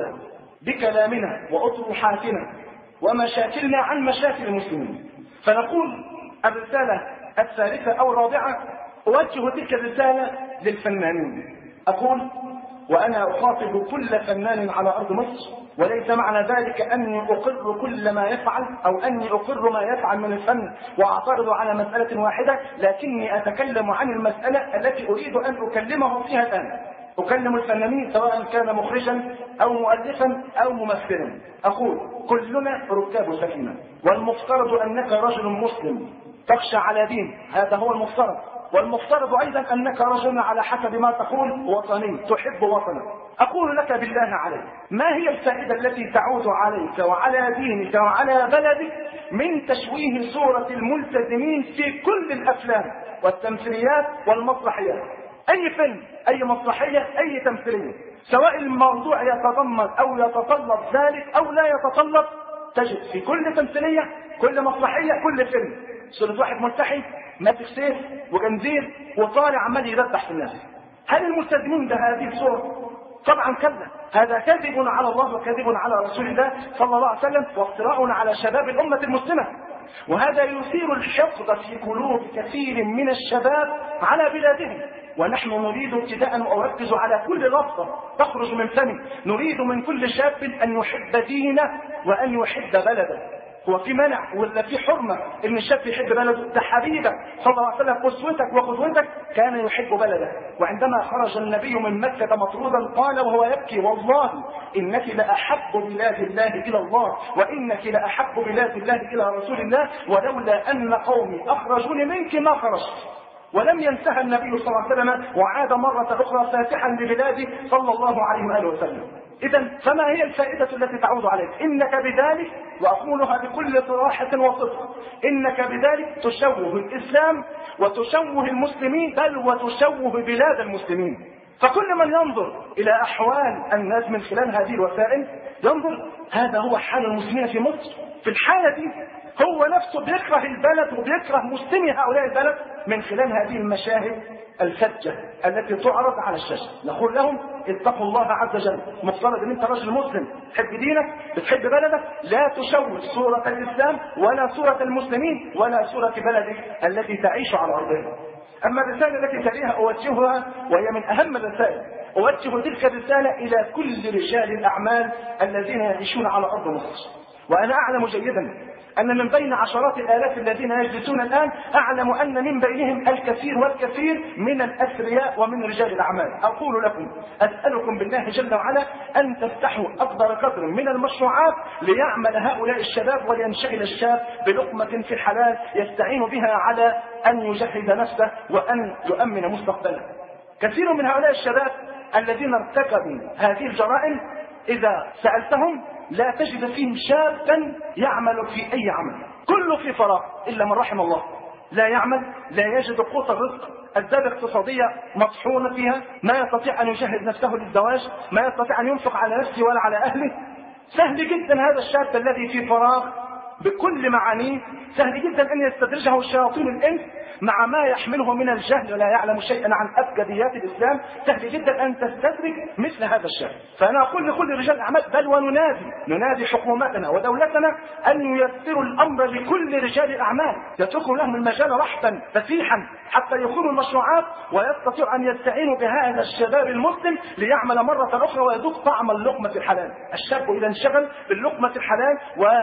B: بكلامنا وأطروحاتنا ومشاكلنا عن مشاكل المسلمين. فنقول الرسالة الثالثة أو الرابعة أوجه تلك الرسالة للفنانين. أقول وأنا أخاطب كل فنان على أرض مصر، وليس معنى ذلك أني أقر كل ما يفعل أو أني أقر ما يفعل من الفن وأعترض على مسألة واحدة، لكني أتكلم عن المسألة التي أريد أن أكلمهم فيها الآن. أكلم الفنانين سواء كان مخرجا أو مؤلفا أو ممثلا. أقول كلنا ركاب سفينة، والمفترض أنك رجل مسلم تخشى على دين، هذا هو المفترض. والمفترض أيضا أنك رجل على حسب ما تقول وطني تحب وطنك. أقول لك بالله عليك، ما هي الفائدة التي تعود عليك وعلى دينك وعلى بلدك من تشويه صورة الملتزمين في كل الأفلام والتمثيليات والمسرحيات؟ أي فيلم، أي مسرحية، أي تمثيلية، سواء الموضوع يتضمن أو يتطلب ذلك أو لا يتطلب، تجد في كل تمثيلية، كل مسرحية، كل فيلم صورة واحد ملتحي ماسك سيف وجنزير وطالع عمال يذبح في الناس. هل الملتزمين بهذه الصورة؟ طبعا كلا، هذا كذب على الله وكذب على رسول الله صلى الله عليه وسلم وافتراء على شباب الأمة المسلمة. وهذا يثير الحقد في قلوب كثير من الشباب على بلادهم. ونحن نريد ابتداء وأركز على كل لفظة تخرج من فمي، نريد من كل شاب أن يحب دينه وأن يحب بلده. هو في منع ولا في حرمة ان الشاب يحب بلده؟ ده حبيبك صلى الله عليه وسلم اسوتك وقدوتك كان يحب بلده. وعندما خرج النبي من مكة مطرودا قال وهو يبكي والله انك لاحب بلاد الله الى الله وانك لاحب بلاد الله الى رسول الله ولولا ان قومي اخرجوني منك ما خرجت. ولم ينتهى النبي صلى الله عليه وسلم وعاد مرة أخرى فاتحا لبلاده صلى الله عليه وآله وسلم. إذا فما هي الفائدة التي تعود عليك؟ إنك بذلك، وأقولها بكل صراحة وصدق، إنك بذلك تشوه الإسلام وتشوه المسلمين بل وتشوه بلاد المسلمين. فكل من ينظر إلى أحوال الناس من خلال هذه الوسائل ينظر هذا هو حال المسلمين في مصر. في الحالة دي هو نفسه بيكره البلد وبيكره مسلمي هؤلاء البلد من خلال هذه المشاهد الفجة التي تعرض على الشاشة. نقول لهم اتقوا الله عز وجل. مفترض ان انت رجل مسلم تحب دينك بتحب بلدك، لا تشوه صورة الإسلام ولا صورة المسلمين ولا صورة بلدك التي تعيش على أرضها. أما الرسالة التي تليها أوجهها وهي من أهم الرسائل، أوجه تلك الرسالة إلى كل رجال الأعمال الذين يعيشون على أرض مصر. وأنا أعلم جيدا أن من بين عشرات الآلاف الذين يجلسون الآن أعلم أن من بينهم الكثير والكثير من الأثرياء ومن رجال الأعمال. أقول لكم أسألكم بالله جل وعلا أن تفتحوا أقدر قدر من المشروعات ليعمل هؤلاء الشباب ولينشغل الشاب بلقمة في الحلال يستعين بها على أن يجهز نفسه وأن يؤمن مستقبله. كثير من هؤلاء الشباب الذين ارتكبوا هذه الجرائم إذا سألتهم لا تجد فيهم شابا يعمل في أي عمل، كله في فراغ إلا من رحم الله. لا يعمل، لا يجد قوت الرزق، الزادة الاقتصادية مطحونة فيها، ما يستطيع أن يجهز نفسه للزواج، ما يستطيع أن ينفق على نفسه ولا على أهله. سهل جدا هذا الشاب الذي في فراغ بكل معانيه، سهل جدا أن يستدرجه شياطين الإنس مع ما يحمله من الجهل ولا يعلم شيئا عن أبجديات الإسلام. سهل جدا أن تستدرج مثل هذا الشاب. فأنا أقول لكل رجال الأعمال بل وننادي ننادي حكومتنا ودولتنا أن ييسروا الأمر لكل رجال الأعمال، يتركوا لهم المجال رحبا فسيحا حتى يخونوا المشروعات ويستطيعوا أن يستعينوا بهذا الشباب المسلم ليعمل مرة أخرى ويذوق طعم اللقمة الحلال. الشاب إذا انشغل باللقمة الحلال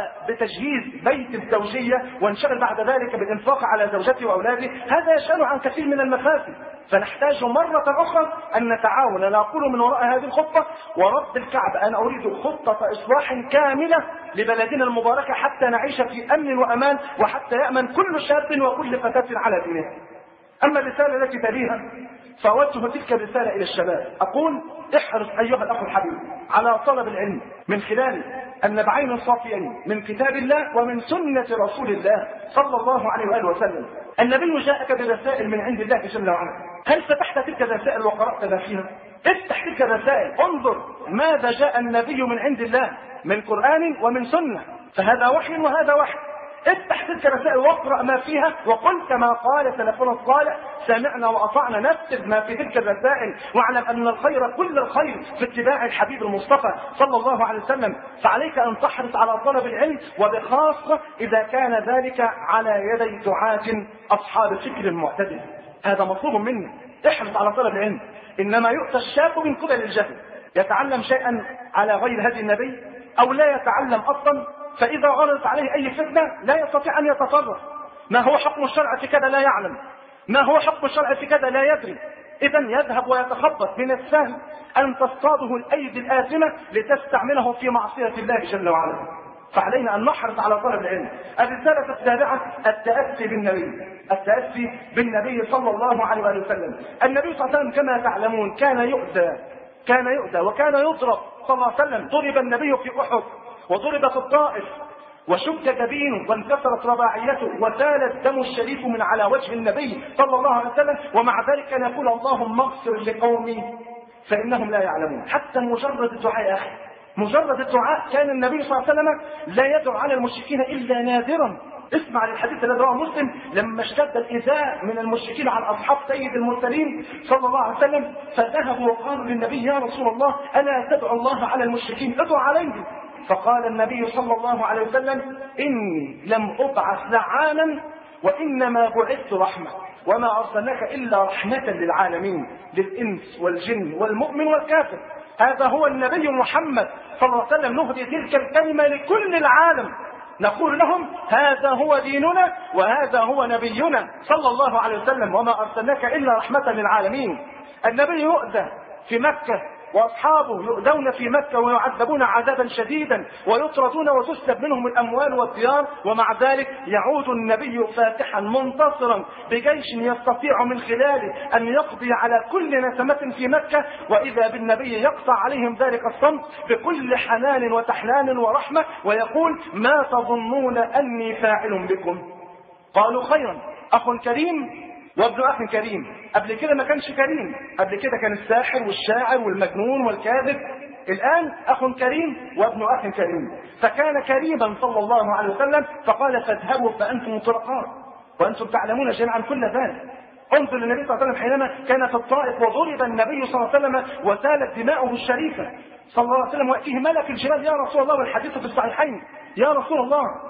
B: وبتجهيز بيت الزوجية وانشغل بعد ذلك بالإنفاق على زوجته وأولاده، هذا يشغل عن كثير من المفاسد. فنحتاج مرة أخرى أن نتعاون. أنا أقول من وراء هذه الخطة ورب الكعبة أنا أريد خطة إصلاح كاملة لبلدنا المباركة حتى نعيش في أمن وأمان وحتى يأمن كل شاب وكل فتاة على دينها. أما الرسالة التي تليها فأوجه تلك الرسالة إلى الشباب، أقول احرص أيها الأخ الحبيب على طلب العلم من خلال النبعين الصافيين من كتاب الله ومن سنة رسول الله صلى الله عليه وآله وسلم. النبي جاءك برسائل من عند الله جل وعلا، هل فتحت تلك الرسائل وقرأت ما فيها؟ افتح تلك الرسائل، انظر ماذا جاء النبي من عند الله من قرآن ومن سنة، فهذا وحي وهذا وحي. افتح تلك الرسائل واقرأ ما فيها وقل كما قال سلفنا الصالح سمعنا وأطعنا، نفذ ما في تلك الرسائل واعلم أن الخير كل الخير في اتباع الحبيب المصطفى صلى الله عليه وسلم. فعليك أن تحرص على طلب العلم وبخاصة إذا كان ذلك على يدي دعاة أصحاب الفكر المعتدل، هذا مطلوب منك. احرص على طلب العلم. إنما يؤتى الشاب من قبل الجهل، يتعلم شيئا على غير هدي النبي أو لا يتعلم أصلا، فإذا عرضت عليه أي فتنة لا يستطيع أن يتصرف. ما هو حكم الشرع في كذا لا يعلم، ما هو حكم الشرع في كذا لا يدري. إذا يذهب ويتخبط. من السهل أن تصطاده الأيدي الآثمة لتستعمله في معصية الله جل وعلا. فعلينا أن نحرص على طلب العلم. الرسالة السابعة التأسي بالنبي، التأسي بالنبي صلى الله عليه وسلم. النبي صلى الله عليه وسلم كما تعلمون كان يؤذى كان يؤذى وكان يضرب صلى الله عليه وسلم. ضرب النبي في أحد وضرب في الطائف وشك جبينه وانكسرت رباعيته وسال الدم الشريف من على وجه النبي صلى الله عليه وسلم، ومع ذلك كان يقول اللهم اغفر لقومي فإنهم لا يعلمون. حتى مجرد الدعاء يا أخي، مجرد الدعاء كان النبي صلى الله عليه وسلم لا يدعو على المشركين إلا نادرا. اسمع للحديث الذي رواه مسلم لما اشتد الإيذاء من المشركين على أصحاب سيد المرسلين صلى الله عليه وسلم، فذهبوا وقالوا للنبي يا رسول الله ألا تدعو الله على المشركين، ادعو عليهم. فقال النبي صلى الله عليه وسلم إني لم أبعث لعانا وإنما بعثت رحمة وما أرسلناك إلا رحمة للعالمين، للإنس والجن والمؤمن والكافر. هذا هو النبي محمد صلى الله عليه وسلم. نهدي تلك الكلمة لكل العالم، نقول لهم هذا هو ديننا وهذا هو نبينا صلى الله عليه وسلم، وما أرسلناك إلا رحمة للعالمين. النبي يؤذى في مكة وأصحابه يؤذون في مكة ويعذبون عذابا شديدا ويطردون وتسلب منهم الأموال والديار، ومع ذلك يعود النبي فاتحا منتصرا بجيش يستطيع من خلاله أن يقضي على كل نسمة في مكة، وإذا بالنبي يقطع عليهم ذلك الصمت بكل حنان وتحنان ورحمة ويقول ما تظنون أني فاعل بكم؟ قالوا خيرا، أخ كريم وابن أخ كريم. قبل كده ما كانش كريم، قبل كده كان الساحر والشاعر والمجنون والكاذب. الآن أخ كريم وابن أخ كريم. فكان كريما صلى الله عليه وسلم فقال فاذهبوا فأنتم طلقاء وأنتم تعلمون جميعا كل ذلك. انظر للنبي صلى الله عليه وسلم حينما كان في الطائف وضرب النبي صلى الله عليه وسلم وسالت دماؤه الشريفة صلى الله عليه وسلم، ويأتيه ملك الجبال يا رسول الله، والحديث في الصحيحين، يا رسول الله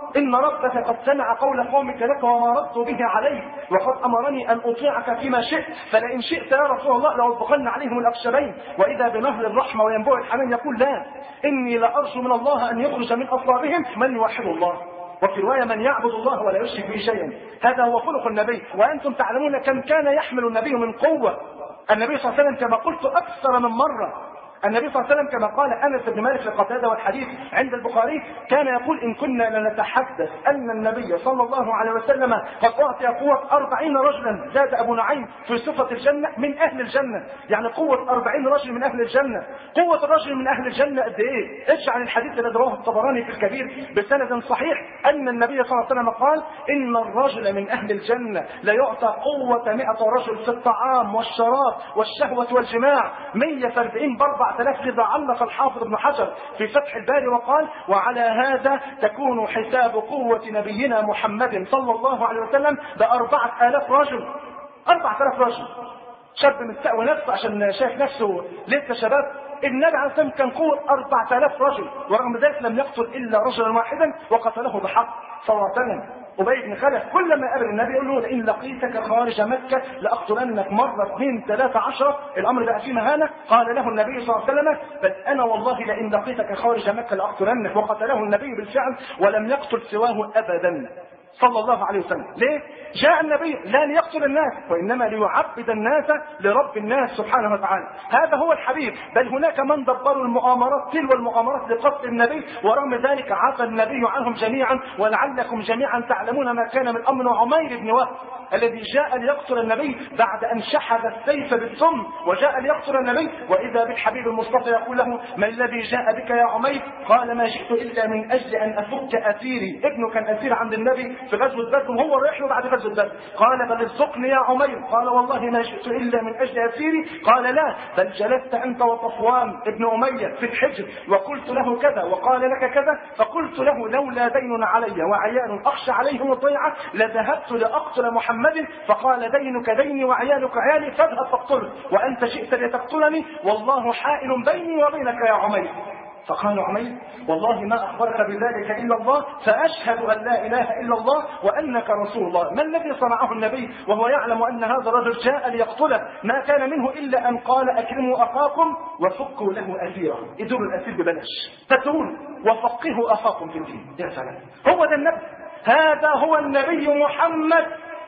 B: إن ربك قد سمع قول قومك لك وما ردوا به عليك، وقد أمرني أن أطيعك فيما شئت، فلئن شئت يا رسول الله لأطبقن عليهم الأخشبين. وإذا بنهر الرحمة وينبوع الحنان يقول لا، إني لأرجو من الله أن يخرج من أصلابهم من يوحد الله، وفي رواية من يعبد الله ولا يشرك به شيئا. هذا هو خلق النبي. وأنتم تعلمون كم كان يحمل النبي من قوة. النبي صلى الله عليه وسلم كما قلت أكثر من مرة، النبي صلى الله عليه وسلم كما قال أنس بن مالك لقتادة والحديث عند البخاري كان يقول إن كنا لنتحدث أن النبي صلى الله عليه وسلم قد أعطي قوة أربعين رجلا، زاد أبو نعيم في صفة الجنة من أهل الجنة، يعني قوة أربعين رجل من أهل الجنة. قوة الرجل من أهل الجنة قد إيه؟ اجعل الحديث الذي رواه الطبراني في الكبير بسند صحيح أن النبي صلى الله عليه وسلم قال إن الرجل من أهل الجنة ليعطى قوة مئة رجل في الطعام والشراب والشهوة والجماع، مئة وأربعين بأربع ثلاث. لذا علق الحافظ ابن حجر في فتح الباري وقال وعلى هذا تكون حساب قوة نبينا محمد صلى الله عليه وسلم بأربعة آلاف رجل. أربعة آلاف رجل، شاب مستقوى نفسه عشان شايف نفسه لسه شباب. النبي عليه الصلاة والسلام كان قوة أربعة آلاف رجل، ورغم ذلك لم يقتل إلا رجلا واحدا وقتله بحق صلى الله عليه وسلم. أبي بن خلف كل ما قابل النبي يقول له إن لقيتك خارج مكة لأقتلنك مرة اثنين ثلاثة عشرة. الأمر بقى فيه مهانة. قال له النبي صلى الله عليه وسلم بل أنا والله لئن لقيتك خارج مكة لأقتلنك، وقتله النبي بالفعل ولم يقتل سواه أبدا صلى الله عليه وسلم. ليه؟ جاء النبي لا ليقتل الناس وإنما ليعبد الناس لرب الناس سبحانه وتعالى. هذا هو الحبيب. بل هناك من دبروا المؤامرات تلو المؤامرات لقتل النبي، ورغم ذلك عفى النبي عنهم جميعا. ولعلكم جميعا تعلمون ما كان من أمر عمير بن وهب الذي جاء ليقتل النبي بعد أن شحذ السيف بالسم، وجاء ليقتل النبي وإذا بالحبيب المصطفى يقول له ما الذي جاء بك يا عمير؟ قال ما جئت إلا من أجل أن أفك أسيري. ابنه كان أسير عند النبي في غزوة بدر وهو رايح له بعد غزوة بدر. قال بل ارزقني يا عمير. قال والله ما جئت إلا من أجل أسيري. قال لا، بل جلست أنت وصفوان ابن أمية في الحجر وقلت له كذا وقال لك كذا، فقلت له لولا دين علي وعيال أخشى عليهم الضيعة لذهبت لأقتل محمد. فقال دينك ديني وعيالك عيالي فاذهب فاقتله، وأنت جئت لتقتلني والله حائل بيني وبينك يا عمير. فقال عمير والله ما أخبرك بذلك إلا الله، فأشهد أن لا إله إلا الله وأنك رسول الله. ما الذي صنعه النبي وهو يعلم أن هذا الرجل جاء ليقتله؟ ما كان منه إلا أن قال أكرموا أخاكم وفكوا له أسيرا. ادوا الأسير ببلاش، فتقول وفقهوا أخاكم في الدين. يا سلام، هو ده النبي. هذا هو النبي محمد.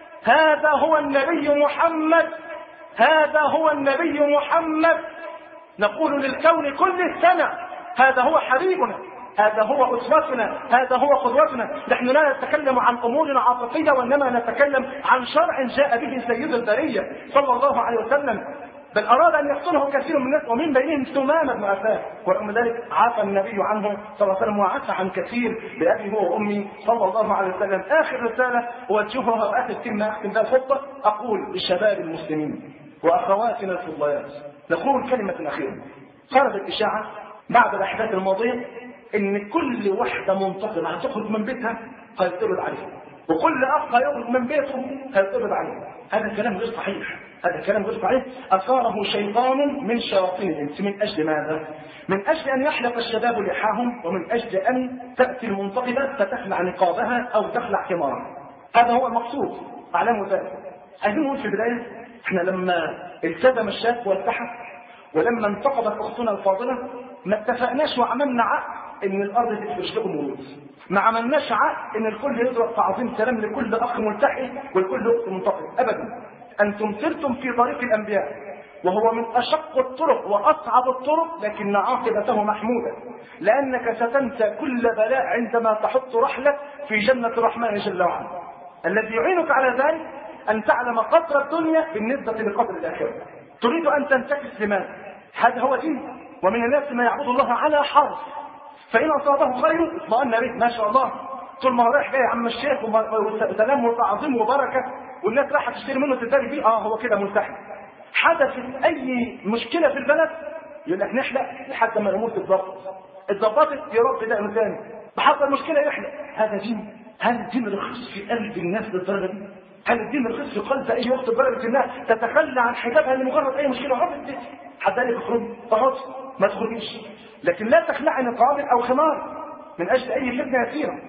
B: هذا هو النبي محمد. هذا هو النبي محمد. نقول للكون كل السنة هذا هو حبيبنا، هذا هو أسوتنا، هذا هو قدوتنا. نحن لا نتكلم عن أمور عاطفية وإنما نتكلم عن شرع جاء به سيد البرية صلى الله عليه وسلم. بل أراد أن يقتله كثير من الناس ومن بينهم ثمامة بن عفان، ورغم ذلك عفى النبي عنه صلى الله عليه وسلم وعفى عن كثير بأبي هو وأمي صلى الله عليه وسلم. آخر رسالة أوجهها وآخر كلمة أختم بها الخطبة أقول للشباب المسلمين وأخواتنا الفضليات، نقول كلمة أخيرة. خرجت إشاعة بعد الأحداث الماضية إن كل واحدة منتقمة هتخرج من بيتها هيتقبض عليها، وكل أخ هيخرج من بيته هيتقبض عليه. هذا كلام غير صحيح، هذا كلام غير صحيح. أثاره شيطان من شياطين الإنس. من أجل ماذا؟ من أجل أن يحلق الشباب لحاهم، ومن أجل أن تأتي المنتقبة فتخلع نقابها أو تخلع خمارها. هذا هو المقصود، أعلموا ذلك. عايزين نقول في البداية احنا لما التزم الشاب والتحف ولما انتقبت أختنا الفاضلة ما اتفقناش وعملنا عقد ان الارض تفرش لكم ورود. ما عملناش عقد ان الكل يضرب تعظيم سلام لكل اخ ملتحي ولكل اخت منتقم ابدا. انتم سرتم في طريق الانبياء وهو من اشق الطرق واصعب الطرق، لكن عاقبته محموده، لانك ستنسى كل بلاء عندما تحط رحلك في جنه الرحمن جل وعلا. الذي يعينك على ذلك ان تعلم قدر الدنيا بالنسبه لقدر الاخره. تريد ان تنتكس لماذا؟ هذا هو دين. ومن الناس ما يعبد الله على حرف، فإن أصابه خير اطمأن به، ما شاء الله طول ما هو رايح جاي عم الشيخ وسلام وتعظيم وبركة والناس رايحة تشتري منه تداري فيه، اه هو كده ملتحي. حدثت أي مشكلة في البلد يقول لك نحلق لحد ما الأمور تتظبط. اتظبطت يا رب ده ثاني، بحصل مشكلة يحلق. هذا دين؟ هل الدين رخص في قلب الناس للدرجة دي؟ هل الدين رخص في قلب أي وقت درجة الناس تتخلى عن حجابها لمجرد أي مشكلة؟ عرفت حد قال لك اخرج فقط ما تخرجيش، لكن لا تخلعي نقابك او خمار من اجل اي فتنه يسيره.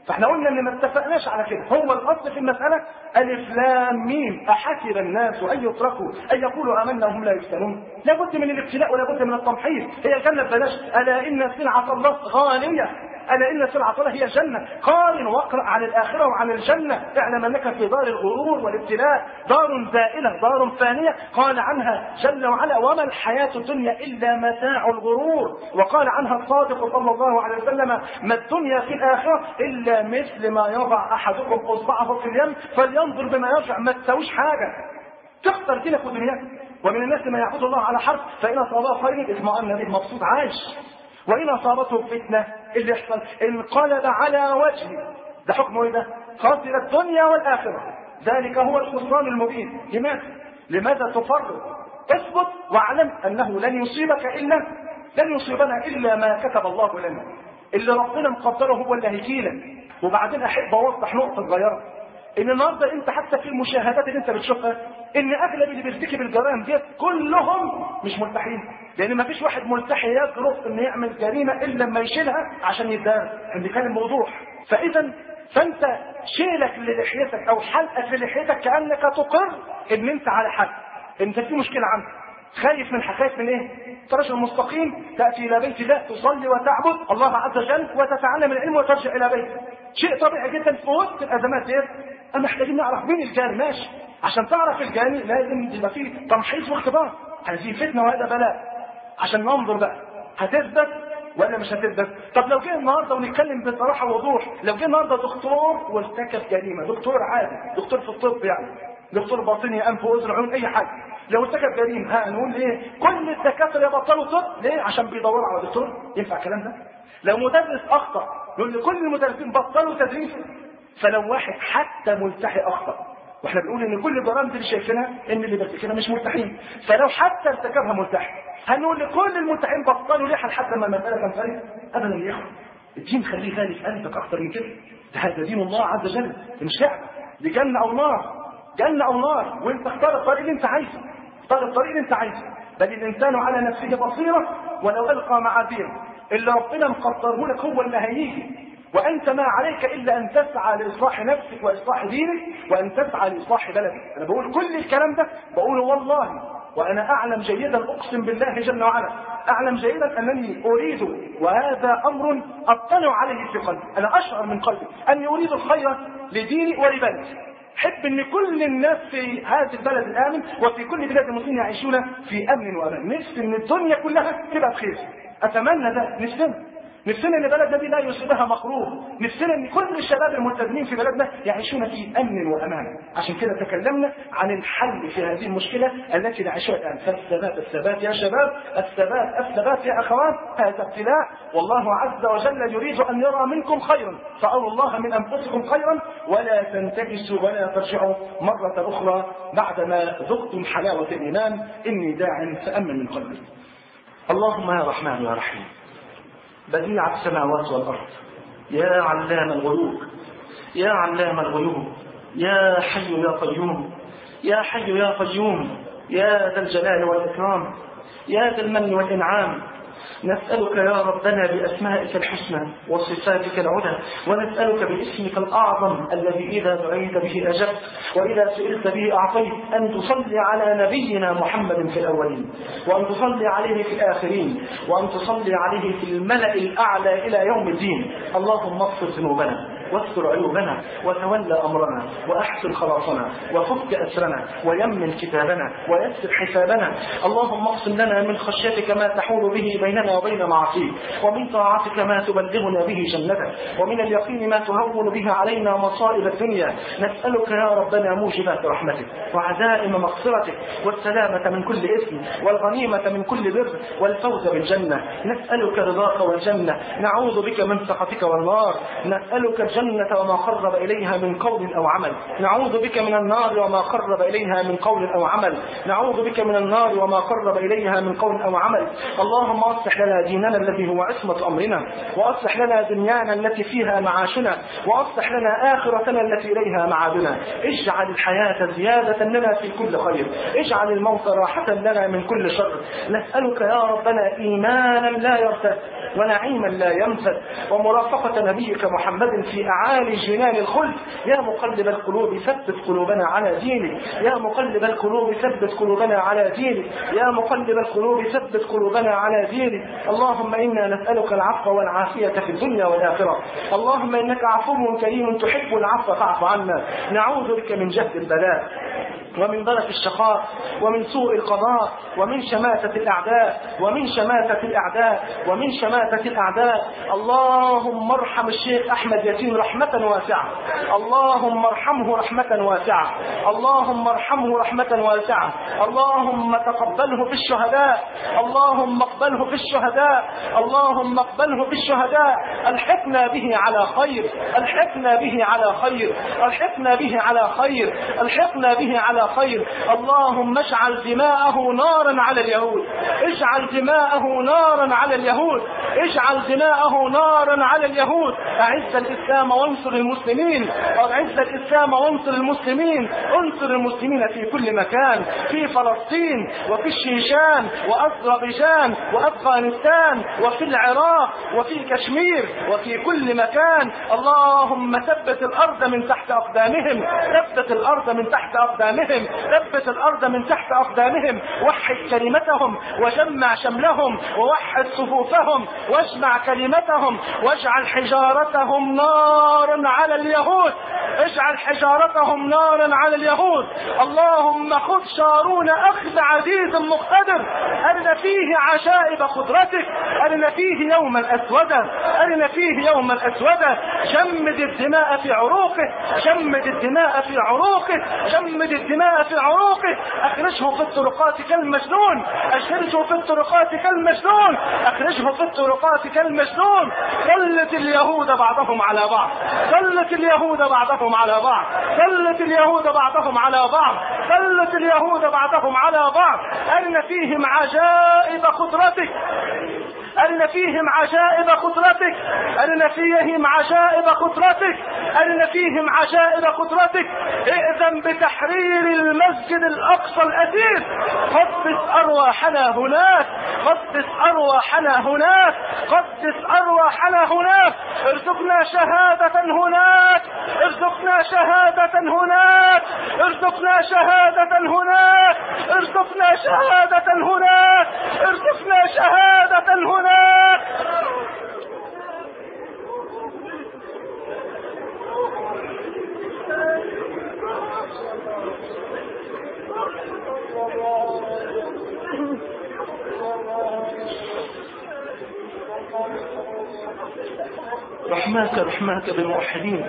B: فاحنا قلنا ان ما اتفقناش على كده. هو الاصل في المساله الف لام ميم، احسب الناس ان يتركوا ان يقولوا امنا وهم لا يفتنون. لابد من الابتلاء ولابد من التمحيص. هي الجنه ببلاش، الا ان سلعه الله غاليه، الا ان سلعه الله هي الجنه. قارن واقرا عن الاخره وعن الجنه، اعلم انك في دار الغرور والابتلاء، دار زائله دار فانيه، قال عنها جل وعلا وما الحياه الدنيا الا متاع الغرور. وقال عنها الصادق صلى الله عليه وسلم ما الدنيا في الاخره الا مثل ما يضع احدكم اصبعه في اليم فلينظر بما يرجع. ما تساويش حاجه، تخسر دينك ودنياك. ومن الناس من يعبد الله على حرف فان اصابه خير اطمأن به مبسوط عايش، وإن أصابته فتنة اللي يحصل انقلب على وجهه. ده حكمه إيه ده؟ خاسر الدنيا والآخرة، ذلك هو الخسران المبين. لماذا؟ لماذا تفرط؟ اثبت واعلم أنه لن يصيبك إلا لن يصيبنا إلا ما كتب الله لنا. اللي ربنا مقدره هو اللي هيجيلك. وبعدين أحب أوضح نقطة صغيرة، إن النهارده أنت حتى في المشاهدات اللي أنت بتشوفها إن أغلب اللي بيرتكب الجرائم ديت كلهم مش ملتحين، لأن ما فيش واحد ملتحي يجرؤ إنه يعمل جريمة إلا لما يشيلها عشان يتدار، إن كان الموضوع. فإذا فأنت شيلك للحيتك أو حلقك للحيتك كأنك تقر إن أنت على حق، أنت في مشكلة عندك، خايف من حكاية من إيه؟ الرجل المستقيم تأتي إلى بيت الله تصلي وتعبد الله عز وجل وتتعلم العلم وترجع إلى بيتك. شيء طبيعي جدا في وسط الأزمات ديت. أما محتاجين نعرف مين الجاني، ماشي، عشان تعرف الجاني لازم يبقى فيه تمحيص واختبار. هذه فتنة وهذا بلاء، عشان ننظر بقى هتثبت ولا مش هتثبت. طب لو جه النهارده ونتكلم بصراحه ووضوح، لو جه النهارده دكتور وارتكب جريمه، دكتور عادي، دكتور في الطب يعني، دكتور باطني انف واذن عيون اي حاجه، لو ارتكب جريمه ها نقول ايه؟ كل الدكاتره يبطلوا طب ليه؟ عشان بيدوروا على دكتور. ينفع الكلام ده؟ لو مدرس اخطا نقول لكل المدرسين بطلوا تدريس. فلو واحد حتى ملتحي اخطا، واحنا بنقول ان كل الجرائم اللي شايفينها ان اللي بيرتكبها مش ملتحين، فلو حتى ارتكبها ملتحي هنقول لكل الملتحين بطلوا ليه لحد ما المساله تنفرد؟ ابدا يا اخوان، الدين خليه غالي في قلبك اكتر من كده. هذا دين الله عز وجل، مش لعبه، دي جنه او نار، جنه او نار، وانت اختار الطريق اللي انت عايزه، اختار الطريق اللي انت عايزه. بل الانسان على نفسه بصيره ولو القى معاذيره، اللي ربنا مقدره لك هو اللي هيجي، وأنت ما عليك إلا أن تسعى لإصلاح نفسك وإصلاح دينك وأن تسعى لإصلاح بلدك. أنا بقول كل الكلام ده بقوله والله وأنا أعلم جيدا، أقسم بالله جل وعلا أعلم جيدا أنني أريد، وهذا أمر أطلع عليه في قلبي، أنا أشعر من قلبي أني أريد الخير لديني ولبلدي. حب أن كل الناس في هذا البلد الآمن وفي كل بلاد المسلمين يعيشون في أمن وأمان. نفسي أن الدنيا كلها تبقى بخير، أتمنى ده، نفسنا نفسنا ان بلدنا دي لا يصيبها مخروب، نفسنا ان كل الشباب الملتزمين في بلدنا يعيشون في امن وامان. عشان كده تكلمنا عن الحل في هذه المشكله التي نعيشها الان. فالثبات الثبات يا شباب، الثبات الثبات يا اخوات، هذا ابتلاء، والله عز وجل يريد ان يرى منكم خيرا، فاروا الله من انفسكم خيرا ولا تنتكسوا ولا ترجعوا مره اخرى بعدما ذقتم حلاوه الايمان. اني داع فامن من قلبي. اللهم يا رحمن يا رحيم، بديع السماوات والأرض، يا علام الغيوب، يا علام الغيوب، يا حي يا قيوم، يا حي يا قيوم، يا ذا الجلال والإكرام، يا ذا المن والإنعام، نسألك يا ربنا بأسمائك الحسنى وصفاتك العلى، ونسألك باسمك الأعظم الذي إذا دعيت به أجبت وإذا سئلت به أعطيت، أن تصلي على نبينا محمد في الأولين، وأن تصلي عليه في الآخرين، وأن تصلي عليه في الملأ الأعلى إلى يوم الدين. اللهم اغفر ذنوبنا واستر عيوبنا وتولى أمرنا وأحسن خلاصنا وفك أسرنا ويمن كتابنا ويسر حسابنا. اللهم اقسم لنا من خشيتك ما تحول به بيننا وبين معصيك، ومن طاعتك ما تبلغنا به جنتك، ومن اليقين ما تهون به علينا مصائب الدنيا. نسألك يا ربنا موجبات رحمتك وعزائم مغفرتك والسلامة من كل إثم والغنيمة من كل بر والفوز بالجنة. نسألك رضاك والجنة، نعوذ بك من سخطك والنار. نسألك الجنة وما قرب إليها من قول أو عمل، نعوذ بك من النار وما قرب إليها من قول أو عمل، نعوذ بك من النار وما قرب إليها من قول أو عمل. اللهم أصلح لنا ديننا الذي هو عصمة أمرنا، وأصلح لنا دنيانا التي فيها معاشنا، وأصلح لنا آخرتنا التي إليها معادنا. اجعل الحياة زيادة لنا في كل خير، اجعل الموت راحة لنا من كل شر. نسألك يا ربنا إيمانا لا يرتد، ونعيما لا ينفد ومرافقة نبيك محمد في أعالي جنان الخلد. يا مقلب القلوب ثبت قلوبنا على دينك، يا مقلب القلوب ثبت قلوبنا على دينك، يا مقلب القلوب ثبت قلوبنا على دينك. اللهم إنا نسألك العفو والعافية في الدنيا والآخرة. اللهم إنك عفو كريم تحب العفو فاعف عنا. نعوذ بك من جهد البلاء ومن ضرف الشقاء ومن سوء القضاء ومن شماتة الأعداء ومن شماتة الأعداء ومن شماتة الأعداء. اللهم ارحم الشيخ أحمد ياسين رحمة واسعة، اللهم ارحمه رحمة واسعة، اللهم ارحمه رحمة واسعة. اللهم تقبله في الشهداء، اللهم اقبله في الشهداء، اللهم اقبله في الشهداء. الحقنا به على خير، الحقنا به على خير، الحقنا به على خير، الحقنا به على خير. اللهم اجعل دماءه نارا على اليهود، اجعل دماءه نارا على اليهود، اجعل دماءه نارا على اليهود. اعز الاسلام وانصر المسلمين، اعز الاسلام وانصر المسلمين، انصر المسلمين في كل مكان، في فلسطين وفي الشيشان واذربيجان وافغانستان وفي العراق وفي كشمير وفي كل مكان. اللهم ثبت الارض من تحت اقدامهم، ثبت الارض من تحت اقدامهم، ثبت الارض من تحت اقدامهم. وحد كلمتهم وجمع شملهم ووحد صفوفهم واجمع كلمتهم واجعل حجارتهم نارا على اليهود، اجعل حجارتهم نارا على اليهود. اللهم خذ شارون اخذ عزيز مقتدر، ارنا فيه عجائب قدرتك، ارنا فيه يوما اسودا، ارنا فيه يوما اسودا. جمد الدماء في عروقه، جمد الدماء في عروقه، جمد الدماء في عروقه. اخرجه في الطرقات كالمجنون، اخرجه في الطرقات كالمجنون، اخرجه في الطرقات كالمجنون. سلت اليهود بعضهم على بعض، سلت اليهود بعضهم على بعض، سلت اليهود بعضهم على بعض، سلت اليهود بعضهم على بعض. أرنا فيهم عجائب قدرتك، أرنا فيهم عجائب قدرتك، أرنا فيهم عجائب قدرتك، أرنا فيهم عجائب قدرتك. ائذن بتحرير المسجد الأقصى الأثير، قدس أرواحنا هناك، قدس أرواحنا هناك، قدس أرواحنا هناك. ارزقنا شهادة هناك، ارزقنا شهادة هناك، ارزقنا شهادة هناك، ارزقنا شهادة هناك، ارزقنا شهادة هناك.
A: رحماك رحماك بالموحدين،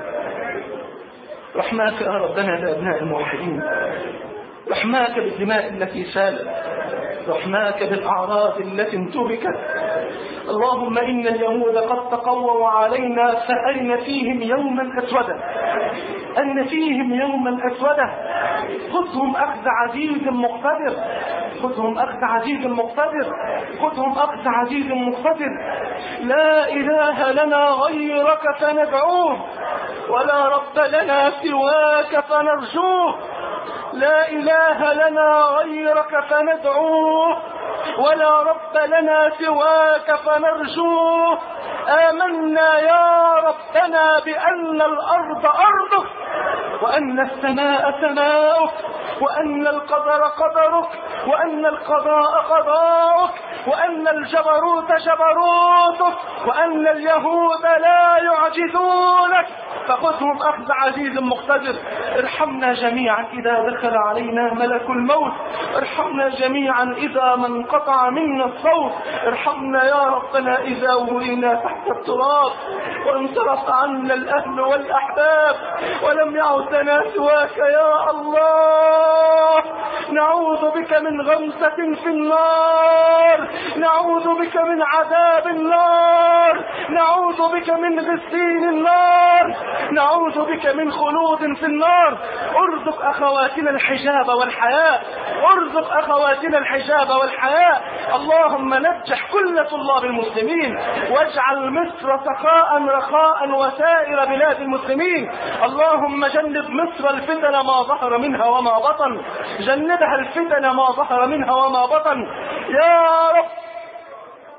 A: رحماك يا ربنا لأبناء الموحدين، رحماك بالدماء التي سالت، رحماك بالأعراض التي انتهكت. اللهم إن اليهود قد تقووا علينا فأرنا فيهم يوما أسودا، أرنا فيهم يوما أسودا. خذهم أخذ عزيز مقتدر، خذهم أخذ عزيز مقتدر، خذهم أخذ عزيز مقتدر. لا إله لنا غيرك فندعوه، ولا رب لنا سواك فنرجوه. لا إله لنا غيرك فندعوه، ولا رب لنا سواك فنرجوه. آمنا يا ربنا بأن الأرض أرضك، وأن السماء سماؤك، وأن القدر قدرك، وأن القضاء قضاؤك، وأن الجبروت جبروتك، وأن اليهود لا يعجزونك. فخذهم أخذ عزيز مقتدر. ارحمنا جميعا إذا دخل علينا ملك الموت، ارحمنا جميعا إذا ما انقطع منا الصوت، ارحمنا يا ربنا إذا ولينا تحت التراب وانصرف عنا الأهل والأحباب ولم يعد لنا سواك يا الله. نعوذ بك من غمسة في النار، نعوذ بك من عذاب النار، نعوذ بك من غسيل النار، نعوذ بك من خلود في النار. ارزق أخواتنا الحجاب والحياء، ارزق أخواتنا الحجاب والحياء. اللهم نجح كل طلاب المسلمين، واجعل مصر سخاء رخاء وسائر بلاد المسلمين. اللهم جنب مصر الفتن ما ظهر منها وما بطن، جنبها الفتن ما ظهر منها وما بطن يا رب.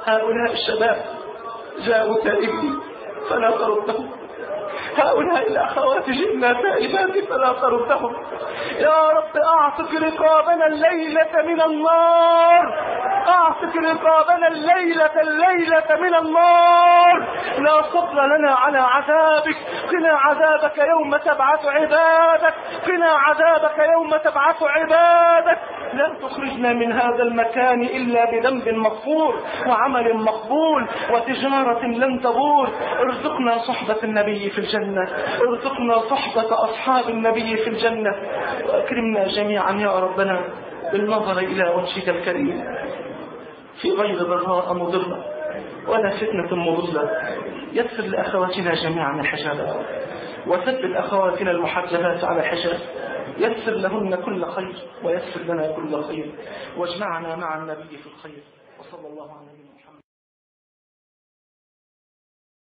B: هؤلاء الشباب جاءوا تائبين فلا تردهم، هؤلاء الأخوات جئنا تائبات فلا تردهم. يا رب أعتق رقابنا الليلة من النار، أعتق رقابنا الليلة الليلة من النار. لا صبر لنا على عذابك، قنا عذابك يوم تبعث عبادك، قنا عذابك يوم تبعث عبادك. لا تخرجنا من هذا المكان إلا بذنب مغفور وعمل مقبول وتجارة لن تبور. ارزقنا صحبة النبي في الجنة، ارزقنا صحبة أصحاب النبي في الجنة، وأكرمنا جميعا يا ربنا بالنظر إلى وجهك الكريم في غير ضراء مضرة ولا فتنة مضلة. يسر لأخواتنا جميعا الحجابات، وثبت أخواتنا المحجبات على الحجاب، يسر لهن كل خير ويسر لنا كل خير، واجمعنا مع النبي في الخير. وصلى الله على نبينا محمد.